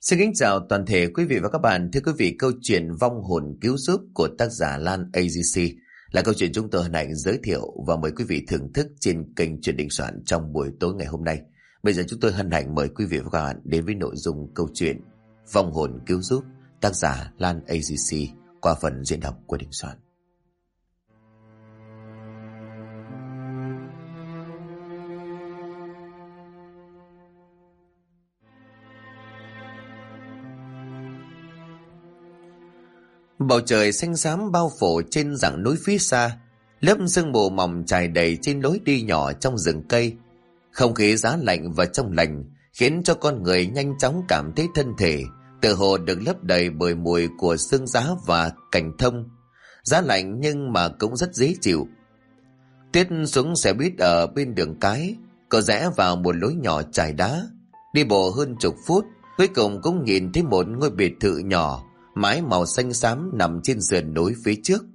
Xin kính chào toàn thể quý vị và các bạn. Thưa quý vị, câu chuyện Vong hồn cứu giúp của tác giả Lan AGC là câu chuyện chúng tôi hân hạnh giới thiệu và mời quý vị thưởng thức trên kênh Chuyện Đình Soạn trong buổi tối ngày hôm nay. Bây giờ chúng tôi hân hạnh mời quý vị và các bạn đến với nội dung câu chuyện Vong hồn cứu giúp tác giả Lan AGC qua phần diễn đọc của Đình Soạn. Bầu trời xanh xám bao phủ trên dãy núi phía xa, lớp sương mù mỏng trải đầy trên lối đi nhỏ trong rừng cây. Không khí giá lạnh và trong lành khiến cho con người nhanh chóng cảm thấy thân thể tựa hồ được lấp đầy bởi mùi của sương giá và cành thông. Giá lạnh nhưng mà cũng rất dễ chịu. Tuyết xuống xe buýt ở bên đường cái, cậu rẽ vào một lối nhỏ trải đá, đi bộ hơn chục phút, cuối cùng cũng nhìn thấy một ngôi biệt thự nhỏ, mái màu xanh xám nằm trên sườn núi phía trước.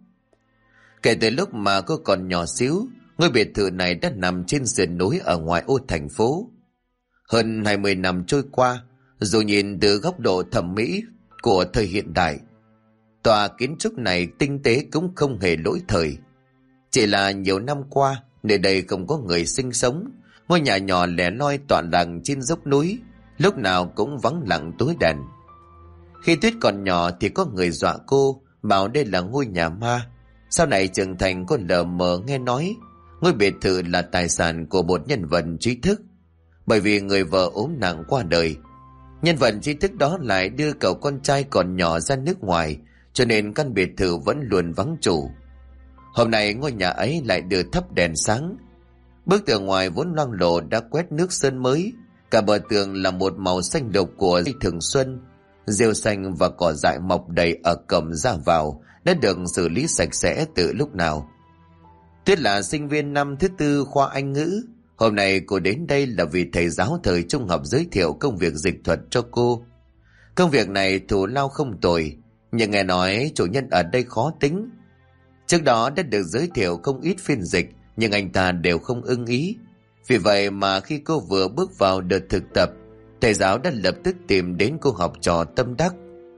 Kể từ lúc mà cô còn nhỏ xíu, ngôi biệt thự này đã nằm trên sườn núi ở ngoại ô thành phố. Hơn 20 năm trôi qua, dù nhìn từ góc độ thẩm mỹ của thời hiện đại, tòa kiến trúc này tinh tế cũng không hề lỗi thời. Chỉ là nhiều năm qua, nơi đây không có người sinh sống, ngôi nhà nhỏ lẻ loi tọa lạc trên dốc núi, lúc nào cũng vắng lặng tối đèn. Khi Tuyết còn nhỏ thì có người dọa cô, bảo đây là ngôi nhà ma. Sau này trưởng thành cô lờ mờ nghe nói ngôi biệt thự là tài sản của một nhân vật trí thức. Bởi vì người vợ ốm nặng qua đời, nhân vật trí thức đó lại đưa cậu con trai còn nhỏ ra nước ngoài, cho nên căn biệt thự vẫn luôn vắng chủ. Hôm nay ngôi nhà ấy lại được thắp đèn sáng. Bức tường ngoài vốn loang lổ đã quét nước sơn mới, cả bờ tường là một màu xanh đục của thường xuân. Rêu xanh và cỏ dại mọc đầy ở cổng ra vào đã được xử lý sạch sẽ từ lúc nào. Tuyết là sinh viên năm thứ tư khoa Anh ngữ. Hôm nay cô đến đây là vì thầy giáo thời trung học giới thiệu công việc dịch thuật cho cô. Công việc này thù lao không tồi, nhưng nghe nói chủ nhân ở đây khó tính. Trước đó đã được giới thiệu không ít phiên dịch, nhưng anh ta đều không ưng ý. Vì vậy mà khi cô vừa bước vào đợt thực tập, thầy giáo đã lập tức tìm đến cô học trò tâm đắc.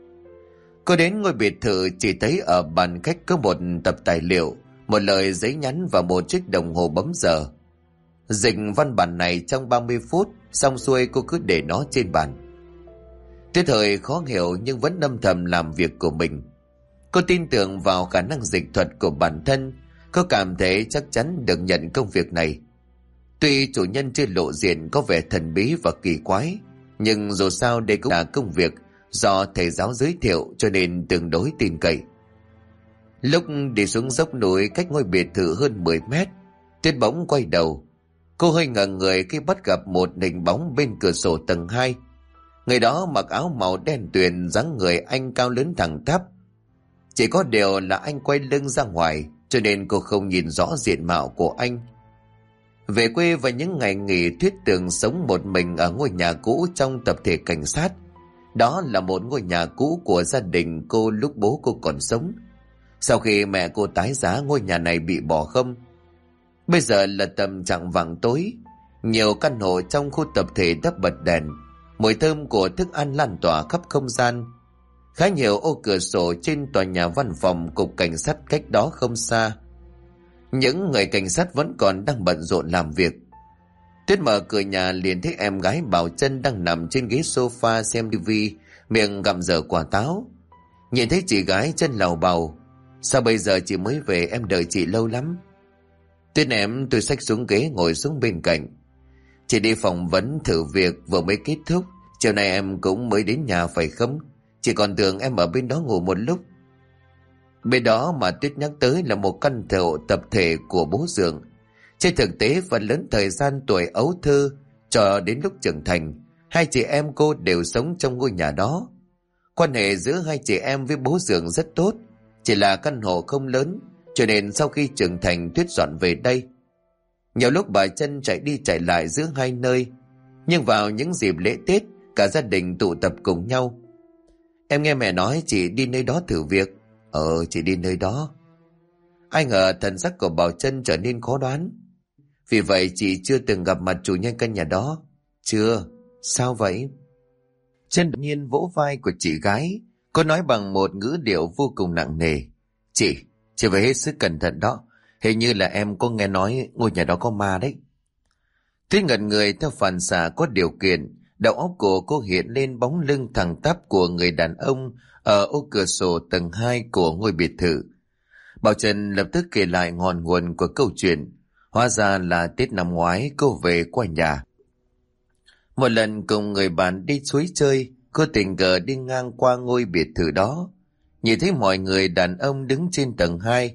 Cô đến ngôi biệt thự chỉ thấy ở bàn khách có một tập tài liệu, một lời giấy nhắn và một chiếc đồng hồ bấm giờ. Dịch văn bản này trong 30 phút, xong xuôi cô cứ để nó trên bàn. Tuyết hơi khó hiểu nhưng vẫn âm thầm làm việc của mình. Cô tin tưởng vào khả năng dịch thuật của bản thân, cô cảm thấy chắc chắn được nhận công việc này. Tuy chủ nhân chưa lộ diện có vẻ thần bí và kỳ quái, nhưng dù sao đây cũng là công việc do thầy giáo giới thiệu, cho nên tương đối tin cậy. Lúc đi xuống dốc núi cách ngôi biệt thự hơn 10 mét, Tuyết bỗng quay đầu. Cô hơi ngẩn người khi bắt gặp một hình bóng bên cửa sổ tầng 2. Người đó mặc áo màu đen tuyền, dáng người anh cao lớn thẳng tắp. Chỉ có điều là anh quay lưng ra ngoài, cho nên cô không nhìn rõ diện mạo của anh. Về quê vào những ngày nghỉ, Tuyết tưởng sống một mình ở ngôi nhà cũ trong tập thể cảnh sát. Đó là một ngôi nhà cũ của gia đình cô lúc bố cô còn sống. Sau khi mẹ cô tái giá, ngôi nhà này bị bỏ không. Bây giờ là tầm chạng vạng tối, nhiều căn hộ trong khu tập thể đã bật đèn, mùi thơm của thức ăn lan tỏa khắp không gian. Khá nhiều ô cửa sổ trên tòa nhà văn phòng cục cảnh sát cách đó không xa. Những người cảnh sát vẫn còn đang bận rộn làm việc. Tuyết mở cửa nhà liền thấy em gái Bảo Trân đang nằm trên ghế sofa xem tivi, miệng gặm dở quả táo. Nhìn thấy chị gái Trân lầu bầu: "Sao bây giờ chị mới về, em đợi chị lâu lắm." Tuyết ném túi xách xuống ghế ngồi xuống bên cạnh. "Chị đi phỏng vấn thử việc vừa mới kết thúc, chiều nay em cũng mới đến nhà phải không? Chị còn tưởng em ở bên đó ngủ một lúc." Bên đó mà Tuyết nhắc tới là một căn hộ tập thể của bố Dượng. Trên thực tế phần lớn thời gian tuổi ấu thơ cho đến lúc trưởng thành, hai chị em cô đều sống trong ngôi nhà đó. Quan hệ giữa hai chị em với bố Dượng rất tốt, chỉ là căn hộ không lớn, cho nên sau khi trưởng thành Tuyết dọn về đây. Nhiều lúc bà Trân chạy đi chạy lại giữa hai nơi, nhưng vào những dịp lễ Tết cả gia đình tụ tập cùng nhau. "Em nghe mẹ nói chị đi nơi đó thử việc." Chị đi nơi đó." Ai ngờ thần sắc của Bảo Trân trở nên khó đoán. "Vì vậy chị chưa từng gặp mặt chủ nhân căn nhà đó?" "Chưa." "Sao vậy?" Chân đột nhiên vỗ vai của chị gái. Cô nói bằng một ngữ điệu vô cùng nặng nề. Chị phải hết sức cẩn thận đó. Hình như là em có nghe nói ngôi nhà đó có ma đấy. Tuyết ngẩn người theo phản xạ có điều kiện. Đầu óc của cô hiện lên bóng lưng thẳng tắp của người đàn ông ở ô cửa sổ tầng 2 của ngôi biệt thự. Bảo Trần lập tức kể lại ngọn nguồn của câu chuyện. Hóa ra là Tết năm ngoái cô về qua nhà. Một lần cùng người bạn đi suối chơi, cô tình cờ đi ngang qua ngôi biệt thự đó. Nhìn thấy mọi người đàn ông đứng trên tầng 2.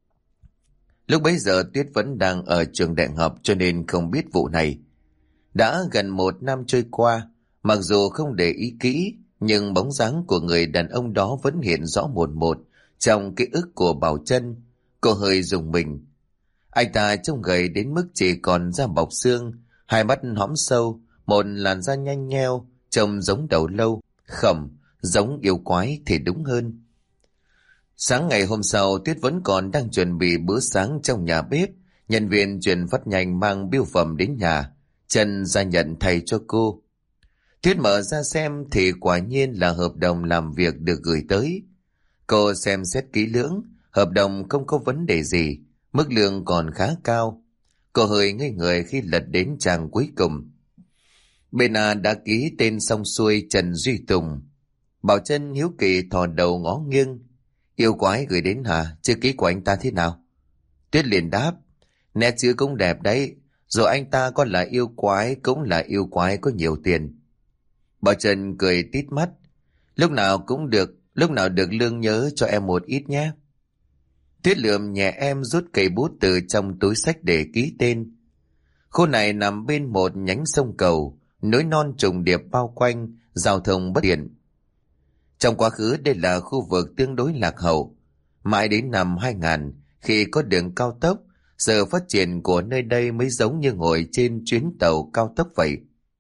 Lúc bấy giờ Tuyết vẫn đang ở trường đại học cho nên không biết vụ này. Đã gần 1 năm trôi qua, mặc dù không để ý kỹ, nhưng bóng dáng của người đàn ông đó vẫn hiện rõ mồn một trong ký ức của Bảo Trân. Cô hơi rùng mình. Anh ta trông gầy đến mức chỉ còn da bọc xương, hai mắt hõm sâu, một làn da nhanh nheo, trông giống đầu lâu, khẩm, giống yêu quái thì đúng hơn. Sáng ngày hôm sau, Tuyết vẫn còn đang chuẩn bị bữa sáng trong nhà bếp. Nhân viên chuyển phát nhanh mang bưu phẩm đến nhà. Trần ra nhận thay cho cô. Tuyết mở ra xem thì quả nhiên là hợp đồng làm việc được gửi tới. Cô xem xét kỹ lưỡng, hợp đồng không có vấn đề gì, mức lương còn khá cao. Cô hơi ngây người khi lật đến trang cuối cùng. Bên A đã ký tên xong xuôi Trần Duy Tùng. Bảo Trân hiếu kỳ thò đầu ngó nghiêng. Yêu quái gửi đến hả? Chữ ký của anh ta thế nào? Tuyết liền đáp. Nét chữ cũng đẹp đấy. Rồi anh ta có là yêu quái cũng là yêu quái có nhiều tiền. Bảo Trân cười tít mắt. Lúc nào được lương nhớ cho em một ít nhé. Tuyết lườm nhẹ em rút cây bút từ trong túi xách để ký tên. Khu này nằm bên một nhánh sông cầu, núi non trùng điệp bao quanh, giao thông bất tiện. Trong quá khứ đây là khu vực tương đối lạc hậu. Mãi đến năm 2000, khi có đường cao tốc, sự phát triển của nơi đây mới giống như ngồi trên chuyến tàu cao tốc vậy.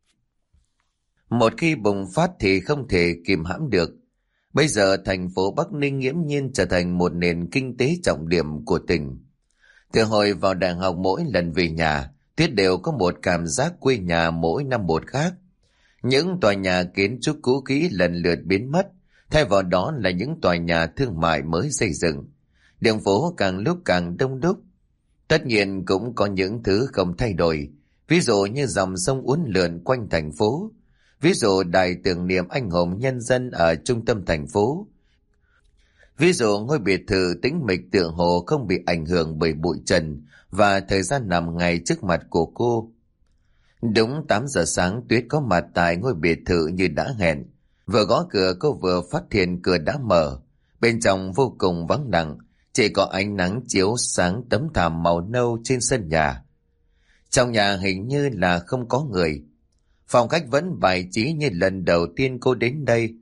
Một khi bùng phát thì không thể kìm hãm được. Bây giờ thành phố Bắc Ninh nghiễm nhiên trở thành một nền kinh tế trọng điểm của tỉnh. Từ hồi vào đại học mỗi lần về nhà, Tuyết đều có một cảm giác quê nhà mỗi năm một khác. Những tòa nhà kiến trúc cũ kỹ lần lượt biến mất, thay vào đó là những tòa nhà thương mại mới xây dựng. Đường phố càng lúc càng đông đúc. Tất nhiên cũng có những thứ không thay đổi, ví dụ như dòng sông uốn lượn quanh thành phố, ví dụ đài tưởng niệm anh hùng nhân dân ở trung tâm thành phố, ví dụ ngôi biệt thự tĩnh mịch tựa hồ không bị ảnh hưởng bởi bụi trần và thời gian nằm ngay trước mặt của cô. Đúng 8 giờ sáng, Tuyết có mặt tại ngôi biệt thự như đã hẹn. Vừa gõ cửa cô vừa phát hiện cửa đã mở. Bên trong vô cùng vắng lặng, chỉ có ánh nắng chiếu sáng tấm thảm màu nâu trên sân nhà. Trong nhà hình như là không có người. Phòng khách vẫn bài trí như lần đầu tiên cô đến đây.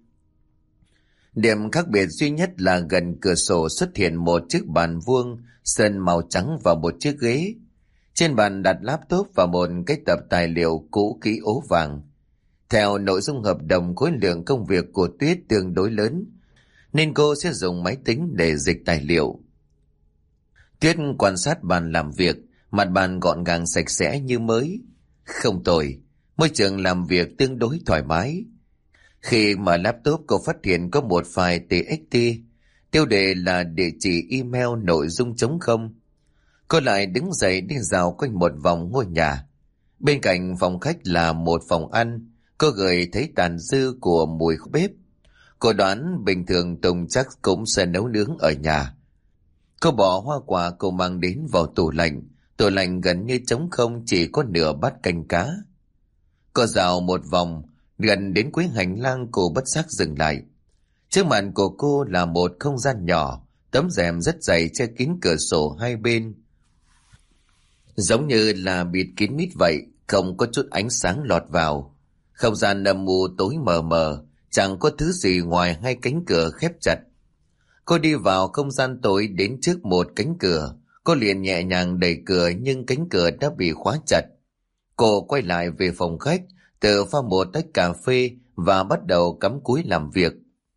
Điểm khác biệt duy nhất là gần cửa sổ xuất hiện một chiếc bàn vuông sơn màu trắng và một chiếc ghế. Trên bàn đặt laptop và một cái tập tài liệu cũ kỹ ố vàng. Theo nội dung hợp đồng, khối lượng công việc của Tuyết tương đối lớn, nên cô sẽ dùng máy tính để dịch tài liệu. Tuyết quan sát bàn làm việc, mặt bàn gọn gàng sạch sẽ như mới. Không tồi, môi trường làm việc tương đối thoải mái. Khi mở laptop, cô phát hiện có một file TXT, tiêu đề là địa chỉ email nội dung trống không. Cô lại đứng dậy đi dạo quanh một vòng ngôi nhà. Bên cạnh phòng khách là một phòng ăn. Cô gửi thấy tàn dư của mùi bếp. Cô đoán bình thường Tùng chắc cũng sẽ nấu nướng ở nhà. Cô bỏ hoa quả cô mang đến vào tủ lạnh. Tủ lạnh gần như trống không, chỉ có nửa bát canh cá. Cô dạo một vòng, gần đến cuối hành lang cô bất giác dừng lại. Trước mặt của cô là một không gian nhỏ, tấm rèm rất dày che kín cửa sổ hai bên. Giống như là bịt kín mít vậy, không có chút ánh sáng lọt vào. Không gian âm u tối mờ mờ, chẳng có thứ gì ngoài hai cánh cửa khép chặt. Cô đi vào không gian tối, đến trước một cánh cửa. Cô liền nhẹ nhàng đẩy cửa nhưng cánh cửa đã bị khóa chặt. Cô quay lại về phòng khách, tự pha một tách cà phê và bắt đầu cắm cúi làm việc.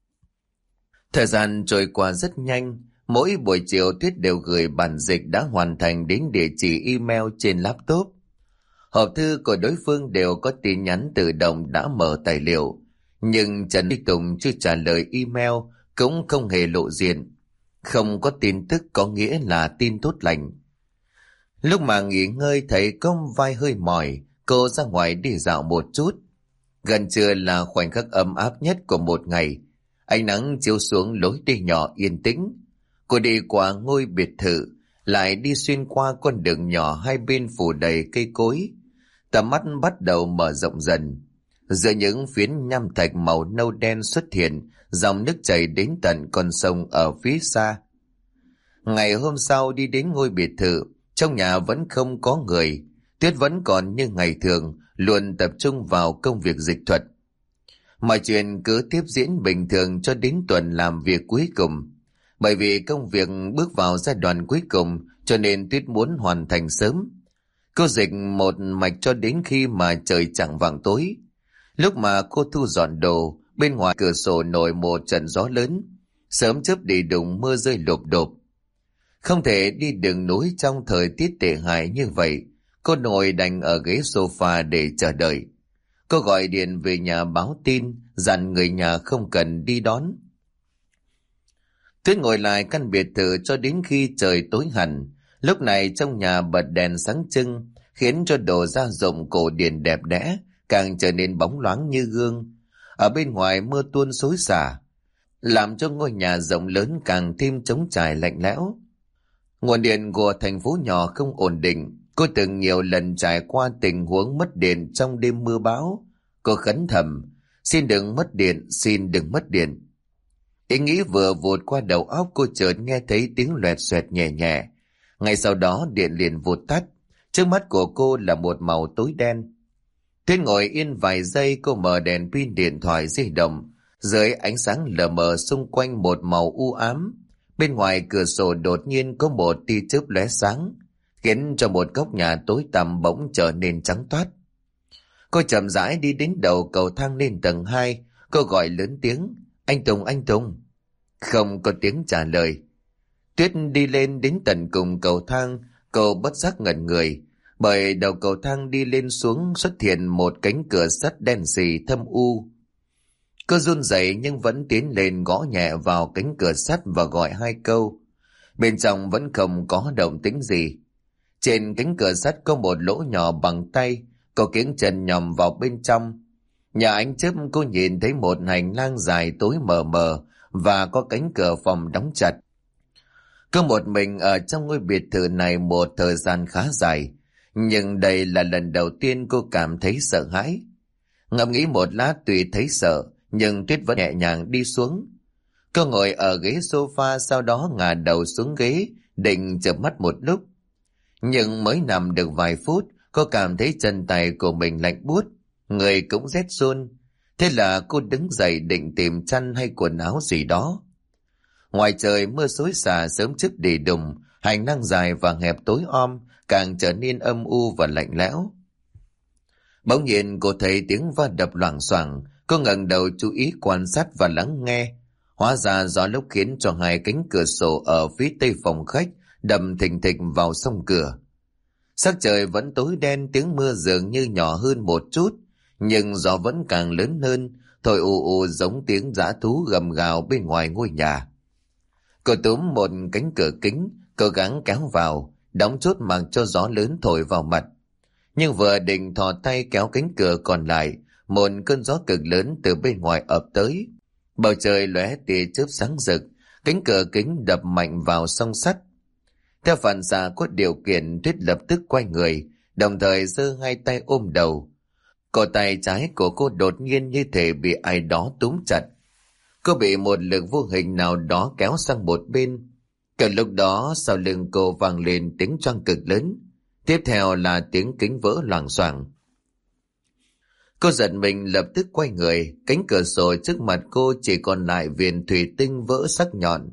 Thời gian trôi qua rất nhanh. Mỗi buổi chiều Tuyết đều gửi bản dịch đã hoàn thành đến địa chỉ email trên laptop. Hộp thư của đối phương đều có tin nhắn tự động đã mở tài liệu. Nhưng Trần Duy Tùng chưa trả lời email, cũng không hề lộ diện. Không có tin tức có nghĩa là tin tốt lành. Lúc mà nghỉ ngơi thấy có vai hơi mỏi, cô ra ngoài đi dạo một chút. Gần trưa là khoảnh khắc ấm áp nhất của một ngày. Ánh nắng chiếu xuống lối đi nhỏ yên tĩnh. Cô đi qua ngôi biệt thự, lại đi xuyên qua con đường nhỏ hai bên phủ đầy cây cối. Tầm mắt bắt đầu mở rộng dần. Giữa những phiến nham thạch màu nâu đen xuất hiện dòng nước chảy đến tận con sông ở phía xa. Ngày hôm sau đi đến ngôi biệt thự, trong nhà vẫn không có người. Tuyết vẫn còn như ngày thường, luôn tập trung vào công việc dịch thuật. Mọi chuyện cứ tiếp diễn bình thường cho đến tuần làm việc cuối cùng. Bởi vì công việc bước vào giai đoạn cuối cùng, cho nên Tuyết muốn hoàn thành sớm. Cô dịch một mạch cho đến khi mà trời chạng vạng tối. Lúc mà cô thu dọn đồ, bên ngoài cửa sổ nổi một trận gió lớn, sớm chớp đi đùng, mưa rơi lộp đột. Không thể đi đường núi trong thời tiết tệ hại như vậy. Cô ngồi đành ở ghế sofa để chờ đợi. Cô gọi điện về nhà báo tin, dặn người nhà không cần đi đón. Tuyết ngồi lại căn biệt thự cho đến khi trời tối hẳn. Lúc này trong nhà bật đèn sáng trưng, khiến cho đồ gia dụng cổ điển đẹp đẽ càng trở nên bóng loáng như gương. Ở bên ngoài mưa tuôn xối xả, làm cho ngôi nhà rộng lớn càng thêm trống trải lạnh lẽo. Nguồn điện của thành phố nhỏ không ổn định. Cô từng nhiều lần trải qua tình huống mất điện trong đêm mưa bão. Cô khấn thầm, xin đừng mất điện, xin đừng mất điện. Ý nghĩ vừa vụt qua đầu óc, cô chợt nghe thấy tiếng loẹt xoẹt nhẹ nhẹ. Ngay sau đó điện liền vụt tắt. Trước mắt của cô là một màu tối đen. Tuyết ngồi yên vài giây, cô mở đèn pin điện thoại di động. Dưới ánh sáng lờ mờ xung quanh một màu u ám. Bên ngoài cửa sổ đột nhiên có một tia chớp lóe sáng, khiến cho một góc nhà tối tăm bỗng trở nên trắng toát. Cô chậm rãi đi đến đầu cầu thang lên tầng 2. Cô gọi lớn tiếng, anh Tùng, anh Tùng. Không có tiếng trả lời. Tuyết đi lên đến tận cùng cầu thang. Cô bất giác ngẩn người, bởi đầu cầu thang đi lên xuống xuất hiện một cánh cửa sắt đen sì thâm u. Cô run rẩy nhưng vẫn tiến lên gõ nhẹ vào cánh cửa sắt và gọi 2 câu. Bên trong vẫn không có động tĩnh gì. Trên cánh cửa sắt có một lỗ nhỏ bằng tay. Cô kiếng chân nhòm vào bên trong. Nhà ánh chớp cô nhìn thấy một hành lang dài tối mờ mờ và có cánh cửa phòng đóng chặt. Cô một mình ở trong ngôi biệt thự này một thời gian khá dài, nhưng đây là lần đầu tiên cô cảm thấy sợ hãi. Ngẫm nghĩ một lát, tuy thấy sợ nhưng Tuyết vẫn nhẹ nhàng đi xuống. Cô ngồi ở ghế sofa, sau đó ngả đầu xuống ghế định chợp mắt một lúc. Nhưng mới nằm được vài phút, cô cảm thấy chân tay của mình lạnh buốt, người cũng rét run. Thế là cô đứng dậy định tìm chăn hay quần áo gì đó. Ngoài trời mưa xối xả sớm trước đi đùng, hành lang dài và hẹp tối om càng trở nên âm u và lạnh lẽo. Bỗng nhiên cô thấy tiếng va đập loảng xoảng. Cô ngẩng đầu chú ý quan sát và lắng nghe. Hóa ra gió lốc khiến cho 2 cánh cửa sổ ở phía tây phòng khách đâm thình thịch vào song cửa. Sắc trời vẫn tối đen, tiếng mưa dường như nhỏ hơn một chút, nhưng gió vẫn càng lớn hơn, thổi ù ù giống tiếng dã thú gầm gào bên ngoài ngôi nhà. Cô túm một cánh cửa kính, cố gắng kéo vào, đóng chốt mặc cho gió lớn thổi vào mặt. Nhưng vừa định thò tay kéo cánh cửa còn lại, một cơn gió cực lớn từ bên ngoài ập tới. Bầu trời lóe tia chớp sáng rực, cánh cửa kính đập mạnh vào song sắt. Theo phản xạ có điều kiện, Tuyết lập tức quay người, đồng thời giơ 2 tay ôm đầu. Cổ tay trái của cô đột nhiên như thể bị ai đó túm chặt. Cô bị một lực vô hình nào đó kéo sang một bên. Cả lúc đó sau lưng cô vang lên tiếng choang cực lớn. Tiếp theo là tiếng kính vỡ loảng xoảng. Cô giật mình lập tức quay người, cánh cửa sổ trước mặt cô chỉ còn lại viền thủy tinh vỡ sắc nhọn.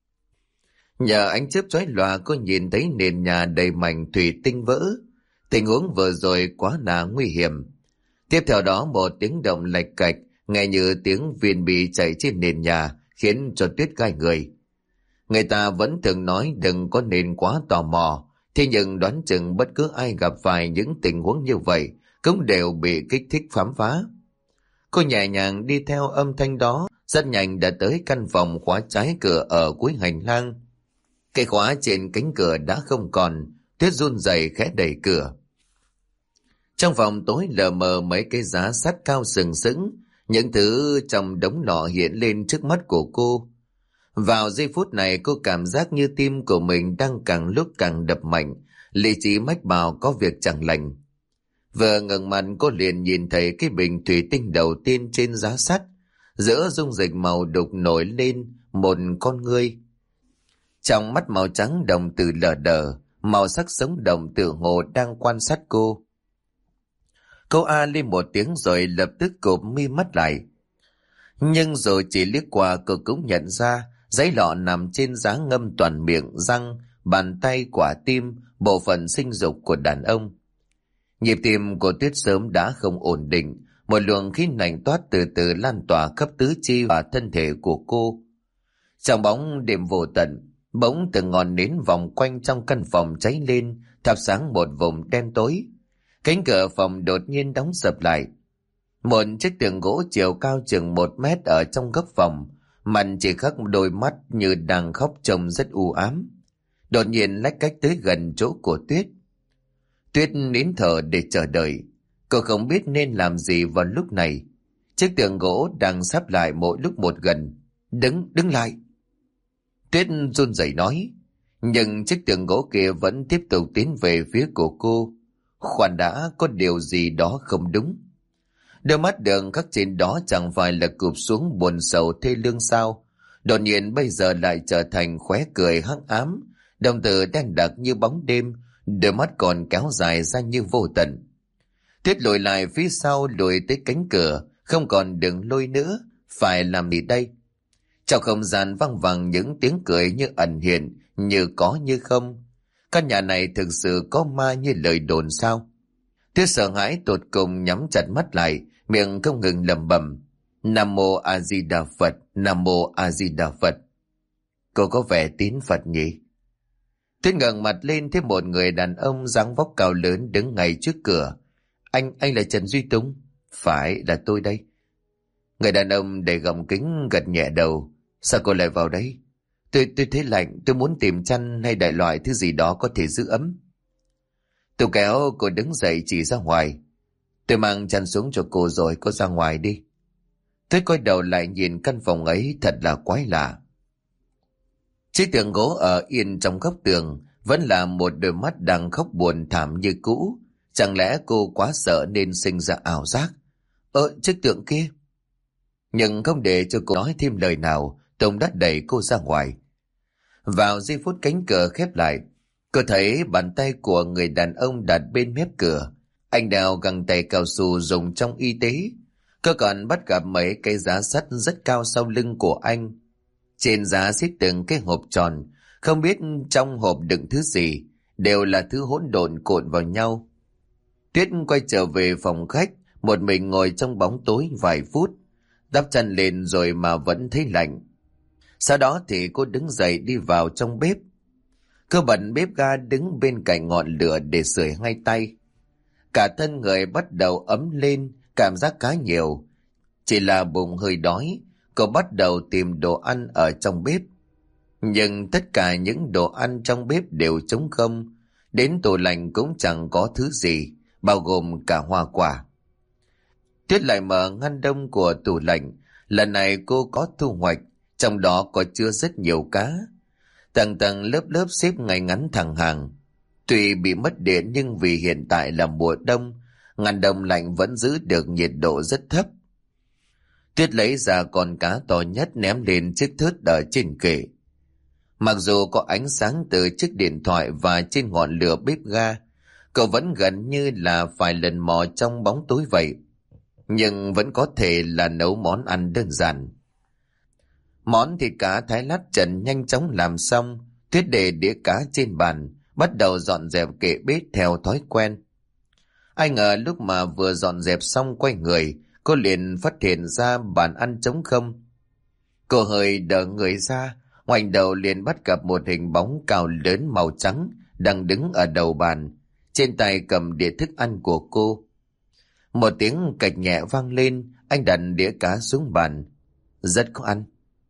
Nhờ ánh chớp chói lòa, cô nhìn thấy nền nhà đầy mảnh thủy tinh vỡ. Tình huống vừa rồi quá là nguy hiểm. Tiếp theo đó một tiếng động lạch cạch, nghe như tiếng viên bi chạy trên nền nhà, khiến cho Tuyết gai người. Người ta vẫn thường nói đừng có nên quá tò mò, thế nhưng đoán chừng bất cứ ai gặp phải những tình huống như vậy cũng đều bị kích thích khám phá. Cô nhẹ nhàng đi theo âm thanh đó, rất nhanh đã tới căn phòng khóa trái cửa ở cuối hành lang. Cái khóa trên cánh cửa đã không còn, Tuyết run rẩy khẽ đẩy cửa. Trong phòng tối lờ mờ mấy cái giá sắt cao sừng sững, những thứ trong đống lọ hiện lên trước mắt của cô. Vào giây phút này cô cảm giác như tim của mình đang càng lúc càng đập mạnh, lý trí mách bảo có việc chẳng lành. Vừa ngẩng mặt cô liền nhìn thấy cái bình thủy tinh đầu tiên trên giá sắt, giữa dung dịch màu đục nổi lên một con ngươi. Trong mắt màu trắng đồng tử lờ đờ, màu sắc sống động tựa hồ đang quan sát cô. Cô a lên một tiếng rồi lập tức cụp mi mắt lại. Nhưng rồi chỉ liếc qua cô cũng nhận ra giấy lọ nằm trên giá ngâm toàn miệng, răng, bàn tay, quả tim, bộ phận sinh dục của đàn ông. Nhịp tim của Tuyết sớm đã không ổn định, một luồng khí lạnh toát từ từ lan tỏa khắp tứ chi và thân thể của cô. Trong bóng đêm vô tận, bỗng từng ngọn nến vòng quanh trong căn phòng cháy lên, thắp sáng một vùng đen tối. Cánh cửa phòng đột nhiên đóng sập lại. Một chiếc tường gỗ chiều cao chừng 1 mét ở trong góc phòng, mặt chỉ khắc đôi mắt như đang khóc trông rất u ám. Đột nhiên lách cách tới gần chỗ của Tuyết. Tuyết nín thở để chờ đợi. Cô không biết nên làm gì vào lúc này. Chiếc tường gỗ đang sắp lại mỗi lúc một gần. Đứng lại. Tuyết run rẩy nói. Nhưng chiếc tường gỗ kia vẫn tiếp tục tiến về phía của cô. Khoan đã, có điều gì đó không đúng. Đôi mắt đường khắc trên đó chẳng phải là cụp xuống buồn sầu thê lương sao. Đột nhiên bây giờ lại trở thành khóe cười hắc ám, đồng tử đen đặc như bóng đêm, đôi mắt còn kéo dài ra như vô tận. Tuyết lùi lại phía sau, lùi tới cánh cửa, không còn đường lôi nữa, phải làm gì đây? Trong không gian văng vẳng những tiếng cười như ẩn hiện, như có như không. Căn nhà này thực sự có ma như lời đồn sao? Tuyết sợ hãi tột cùng nhắm chặt mắt lại, miệng không ngừng lẩm bẩm: Nam mô A Di Đà Phật, Nam mô A Di Đà Phật. Cô có vẻ tín Phật nhỉ? Tuyết ngẩng mặt lên thấy một người đàn ông dáng vóc cao lớn đứng ngay trước cửa. Anh là Trần Duy Tùng? Phải, là tôi đây. Người đàn ông để gọng kính gật nhẹ đầu. Sao cô lại vào đây? Tôi thấy lạnh, tôi muốn tìm chăn hay đại loại thứ gì đó có thể giữ ấm. Tôi kéo cô đứng dậy chỉ ra ngoài. Tôi mang chăn xuống cho cô rồi, cô ra ngoài đi. Tôi quay đầu lại nhìn căn phòng ấy thật là quái lạ. Chiếc tường gỗ ở yên trong góc tường vẫn là một đôi mắt đang khóc buồn thảm như cũ. Chẳng lẽ cô quá sợ nên sinh ra ảo giác? Chiếc tượng kia. Nhưng không để cho cô nói thêm lời nào, Tùng đã đẩy cô ra ngoài. Vào giây phút cánh cửa khép lại, cô thấy bàn tay của người đàn ông đặt bên mép cửa. Anh đào găng tay cao su dùng trong y tế. Cô còn bắt gặp mấy cây giá sắt rất cao sau lưng của anh. Trên giá xếp từng cái hộp tròn, không biết trong hộp đựng thứ gì, đều là thứ hỗn độn cuộn vào nhau. Tuyết quay trở về phòng khách, một mình ngồi trong bóng tối vài phút, đắp chăn lên rồi mà vẫn thấy lạnh. Sau đó thì cô đứng dậy đi vào trong bếp. Cô bật bếp ga đứng bên cạnh ngọn lửa để sưởi hai tay. Cả thân người bắt đầu ấm lên, cảm giác khá nhiều. Chỉ là bụng hơi đói, cô bắt đầu tìm đồ ăn ở trong bếp. Nhưng tất cả những đồ ăn trong bếp đều trống không, đến tủ lạnh cũng chẳng có thứ gì, bao gồm cả hoa quả. Tuyết lại mở ngăn đông của tủ lạnh. Lần này cô có thu hoạch, trong đó có chứa rất nhiều cá. Tầng tầng lớp lớp xếp ngay ngắn thẳng hàng. Tuy bị mất điện nhưng vì hiện tại là mùa đông, ngăn đông lạnh vẫn giữ được nhiệt độ rất thấp. Tuyết lấy ra con cá to nhất ném lên chiếc thớt ở trên kệ. Mặc dù có ánh sáng từ chiếc điện thoại và trên ngọn lửa bếp ga, cậu vẫn gần như là phải lần mò trong bóng tối vậy. Nhưng vẫn có thể là nấu món ăn đơn giản. Món thịt cá thái lát trần nhanh chóng làm xong. Tuyết để đĩa cá trên bàn, bắt đầu dọn dẹp kệ bếp theo thói quen. Ai ngờ lúc mà vừa dọn dẹp xong quay người, cô liền phát hiện ra bàn ăn trống không. Cô hơi đờ người ra, ngoảnh đầu liền bắt gặp một hình bóng cao lớn màu trắng đang đứng ở đầu bàn, trên tay cầm đĩa thức ăn của cô. Một tiếng cạch nhẹ vang lên, Anh đặt đĩa cá xuống bàn. Rất khó ăn.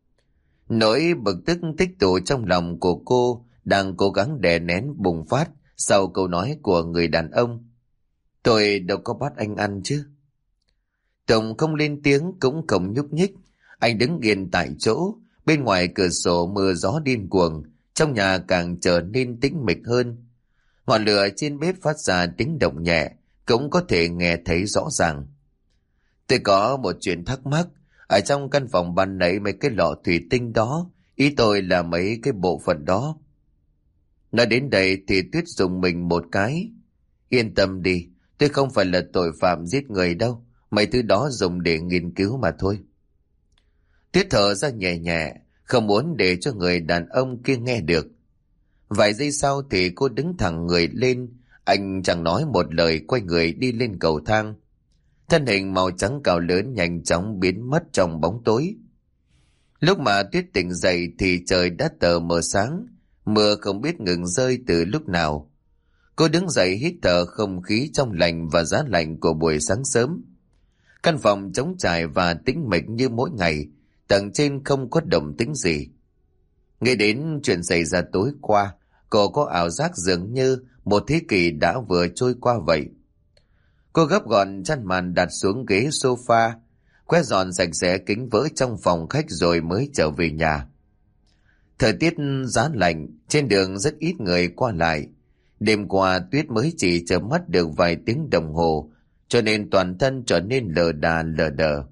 Nỗi bực tức tích tụ trong lòng của cô đang cố gắng đè nén bùng phát sau câu nói của người đàn ông. Tôi đâu có bắt anh ăn chứ. Tùng không lên tiếng cũng không nhúc nhích. Anh đứng yên tại chỗ. Bên ngoài cửa sổ mưa gió điên cuồng, trong nhà càng trở nên tĩnh mịch hơn. Ngọn lửa trên bếp phát ra tiếng động nhẹ, cũng có thể nghe thấy rõ ràng. Tôi có một chuyện thắc mắc. Ở trong căn phòng ban nãy mấy cái lọ thủy tinh đó, ý tôi là mấy cái bộ phận đó. Nói đến đây thì Tuyết dùng mình một cái. Yên tâm đi, tôi không phải là tội phạm giết người đâu. Mấy thứ đó dùng để nghiên cứu mà thôi. Tuyết thở ra nhẹ nhẹ, không muốn để cho người đàn ông kia nghe được. Vài giây sau thì cô đứng thẳng người lên. Anh chẳng nói một lời, quay người đi lên cầu thang. Thân hình màu trắng cao lớn nhanh chóng biến mất trong bóng tối. Lúc mà Tuyết tỉnh dậy thì trời đã tờ mờ sáng. Mưa không biết ngừng rơi từ lúc nào. Cô đứng dậy hít thở không khí trong lành và giá lạnh của buổi sáng sớm. Căn phòng trống trải và tĩnh mịch như mỗi ngày. Tầng trên không có động tĩnh gì. Nghĩ đến chuyện xảy ra tối qua, cô có ảo giác dường như một thế kỷ đã vừa trôi qua vậy. Cô gấp gọn chăn màn đặt xuống ghế sofa, quét dọn sạch sẽ kính vỡ trong phòng khách rồi mới trở về nhà. Thời tiết giá lạnh, trên đường rất ít người qua lại. Đêm qua Tuyết mới chỉ chợp mắt được vài tiếng đồng hồ, cho nên toàn thân trở nên lờ đà lờ đờ.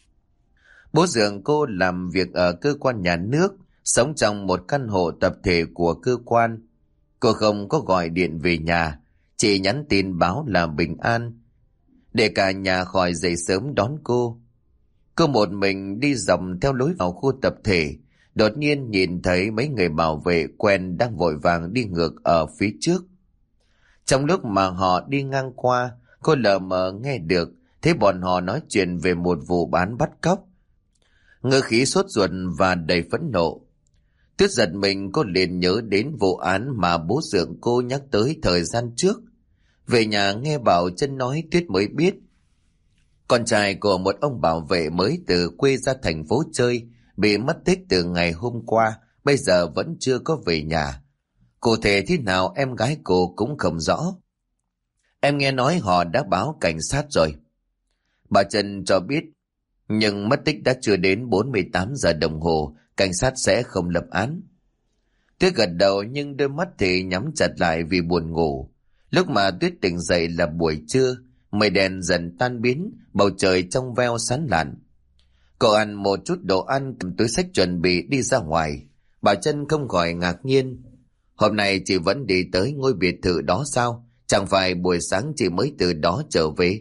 Bố dượng cô làm việc ở cơ quan nhà nước, sống trong một căn hộ tập thể của cơ quan. Cô không có gọi điện về nhà, chỉ nhắn tin báo là bình an, để cả nhà khỏi dậy sớm đón cô. Cô một mình đi dọc theo lối vào khu tập thể, đột nhiên nhìn thấy mấy người bảo vệ quen đang vội vàng đi ngược ở phía trước. Trong lúc mà họ đi ngang qua, cô lờ mờ nghe được thấy bọn họ nói chuyện về một vụ bán bắt cóc. Ngữ khí sốt ruột và đầy phẫn nộ. Tuyết giật mình, cô liền nhớ đến vụ án mà bố dượng cô nhắc tới thời gian trước. Về nhà nghe Bảo Chân nói, Tuyết mới biết con trai của một ông bảo vệ mới từ quê ra thành phố chơi, bị mất tích từ ngày hôm qua, bây giờ vẫn chưa có về nhà. Cụ thể thế nào em gái cô cũng không rõ. Em nghe nói họ đã báo cảnh sát rồi. Bà Trần cho biết, nhưng mất tích đã chưa đến 48 giờ đồng hồ, cảnh sát sẽ không lập án. Tuyết gật đầu nhưng đôi mắt thì nhắm chặt lại vì buồn ngủ. Lúc mà Tuyết tỉnh dậy là buổi trưa, mây đen dần tan biến, bầu trời trong veo sáng lạn. Cô ăn một chút đồ ăn, cầm túi xách chuẩn bị đi ra ngoài. Bà Chân không khỏi ngạc nhiên. Hôm nay chị vẫn đi tới ngôi biệt thự đó sao? Chẳng phải buổi sáng chị mới từ đó trở về?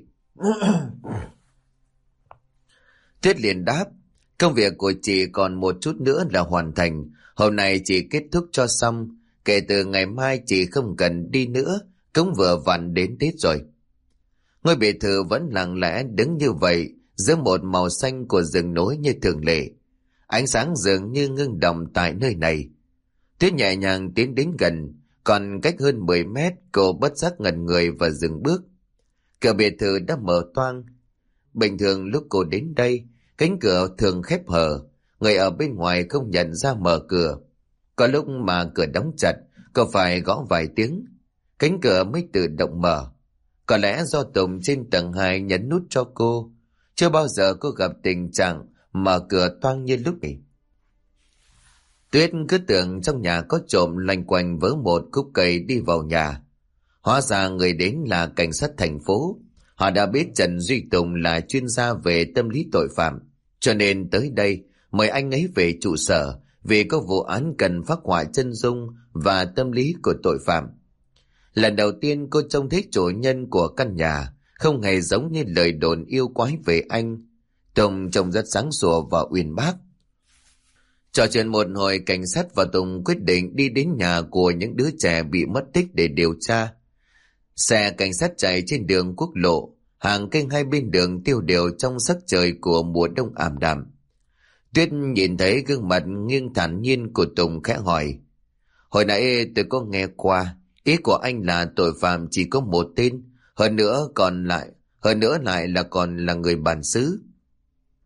Tuyết liền đáp, công việc của chị còn một chút nữa là hoàn thành. Hôm nay chị kết thúc cho xong. Kể từ ngày mai chị không cần đi nữa, cũng vừa vặn đến Tết rồi. Ngôi biệt thự vẫn lặng lẽ đứng như vậy, giữa một màu xanh của rừng núi như thường lệ. Ánh sáng dường như ngưng động tại nơi này. Tuyết nhẹ nhàng tiến đến gần, còn cách hơn 10 mét, cô bất giác ngẩn người và dừng bước. Cửa biệt thự đã mở toang. Bình thường lúc cô đến đây, cánh cửa thường khép hờ, người ở bên ngoài không nhận ra mở cửa. Có lúc mà cửa đóng chặt, cô phải gõ vài tiếng, cánh cửa mới tự động mở. Có lẽ do Tùng trên tầng 2 nhấn nút cho cô. Chưa bao giờ cô gặp tình trạng mở cửa toang như lúc này. Tuyết cứ tưởng trong nhà có trộm, loanh quanh vớ một khúc cây đi vào nhà. Hóa ra người đến là cảnh sát thành phố. Họ đã biết Trần Duy Tùng là chuyên gia về tâm lý tội phạm, cho nên tới đây mời anh ấy về trụ sở vì có vụ án cần phác họa chân dung và tâm lý của tội phạm. Lần đầu tiên cô trông thấy chủ nhân của căn nhà không hề giống như lời đồn yêu quái về anh. Tùng trông rất sáng sủa và uyên bác. Trò chuyện một hồi, cảnh sát và Tùng quyết định đi đến nhà của những đứa trẻ bị mất tích để điều tra. Xe cảnh sát chạy trên đường quốc lộ, hàng cây hai bên đường tiêu điều trong sắc trời của mùa đông ảm đạm. Tuyết nhìn thấy gương mặt nghiêng thản nhiên của Tùng khẽ hỏi, hồi nãy tôi có nghe qua, ý của anh là tội phạm chỉ có một tên, hơn nữa lại là còn là người bản xứ.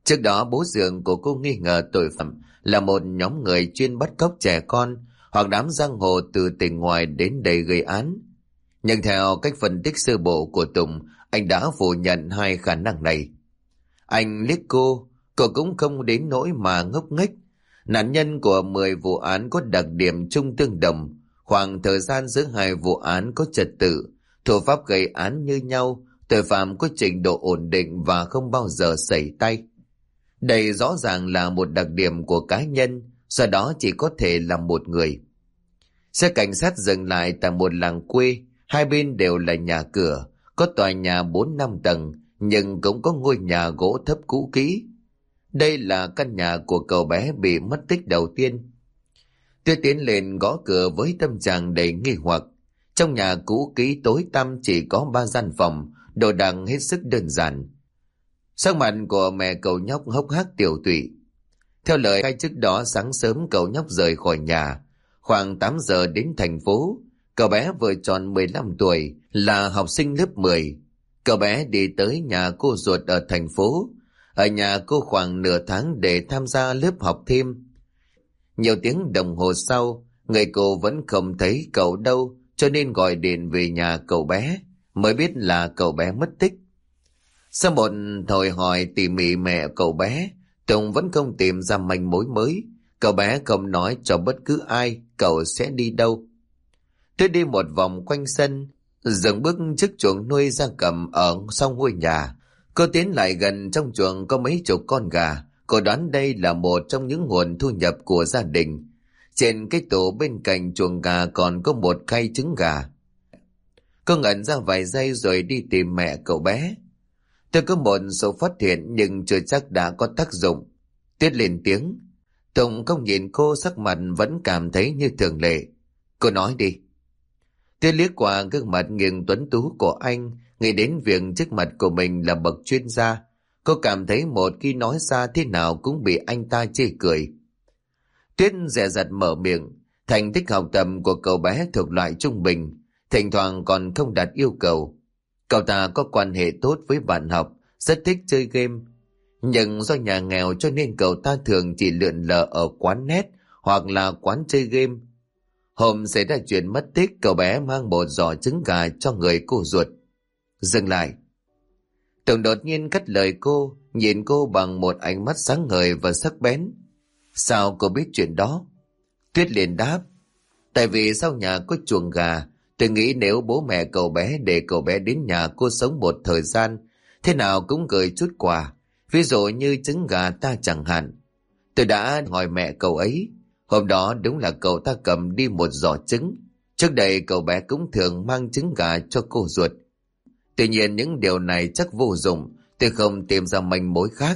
Trước đó bố dượng của cô nghi ngờ tội phạm là một nhóm người chuyên bắt cóc trẻ con hoặc đám giang hồ từ tỉnh ngoài đến đây gây án. Nhưng theo cách phân tích sơ bộ của Tùng, anh đã phủ nhận hai khả năng này. Anh liếc cô cũng không đến nỗi mà ngốc nghếch. Nạn nhân của 10 vụ án có đặc điểm chung tương đồng, khoảng thời gian giữa hai vụ án có trật tự, thủ pháp gây án như nhau, tội phạm có trình độ ổn định và không bao giờ sẩy tay. Đây rõ ràng là một đặc điểm của cá nhân, do đó chỉ có thể là một người. Xe cảnh sát dừng lại tại một làng quê, hai bên đều là nhà cửa, có tòa nhà 4-5 tầng, nhưng cũng có ngôi nhà gỗ thấp cũ kỹ. Đây là căn nhà của cậu bé bị mất tích đầu tiên. Tôi tiến lên gõ cửa với tâm trạng đầy nghi hoặc. Trong nhà cũ kỹ tối tăm chỉ có 3 gian phòng, đồ đạc hết sức đơn giản. Sắc mặt của mẹ cậu nhóc hốc hác tiểu tụy. Theo lời khai trước đó, sáng sớm cậu nhóc rời khỏi nhà, khoảng 8 giờ đến thành phố. Cậu bé vừa tròn 15 tuổi, là học sinh lớp 10. Cậu bé đi tới nhà cô ruột ở thành phố, ở nhà cô khoảng nửa tháng để tham gia lớp học thêm. Nhiều tiếng đồng hồ sau, người cô vẫn không thấy cậu đâu, cho nên gọi điện về nhà cậu bé, mới biết là cậu bé mất tích. Sau một hồi hỏi tỉ mỉ mẹ cậu bé, Tùng vẫn không tìm ra manh mối mới. Cậu bé không nói cho bất cứ ai cậu sẽ đi đâu. Tôi đi một vòng quanh sân, dừng bước trước chuồng nuôi gia cầm ở sau ngôi nhà. Cô tiến lại gần, trong chuồng có mấy chục con gà. Cô đoán đây là một trong những nguồn thu nhập của gia đình. Trên cái tủ bên cạnh chuồng gà còn có một khay trứng gà. Cô ngẩn ra vài giây rồi đi tìm mẹ cậu bé. Tôi có một số phát hiện nhưng chưa chắc đã có tác dụng. Tuyết lên tiếng. Tùng không nhìn cô, sắc mặt vẫn cảm thấy như thường lệ. Cô nói đi. Tuyết liếc qua gương mặt nghiêng tuấn tú của anh, nghĩ đến việc trước mặt của mình là bậc chuyên gia. Cô cảm thấy một khi nói ra thế nào cũng bị anh ta chê cười. Tuyết dè dặt mở miệng. Thành tích học tập của cậu bé thuộc loại trung bình, thỉnh thoảng còn không đạt yêu cầu. Cậu ta có quan hệ tốt với bạn học, rất thích chơi game. Nhưng do nhà nghèo cho nên cậu ta thường chỉ lượn lờ ở quán net hoặc là quán chơi game. Hôm xảy ra chuyện mất tích, cậu bé mang một giỏ trứng gà cho người cô ruột. Dừng lại. Tùng đột nhiên cắt lời cô, nhìn cô bằng một ánh mắt sáng ngời và sắc bén. Sao cô biết chuyện đó? Tuyết liền đáp. Tại vì sau nhà có chuồng gà, tôi nghĩ nếu bố mẹ cậu bé để cậu bé đến nhà cô sống một thời gian, thế nào cũng gửi chút quà, ví dụ như trứng gà ta chẳng hạn. Tôi đã hỏi mẹ cậu ấy, hôm đó đúng là cậu ta cầm đi một giỏ trứng. Trước đây cậu bé cũng thường mang trứng gà cho cô ruột. Tuy nhiên những điều này chắc vô dụng, tôi không tìm ra manh mối khác.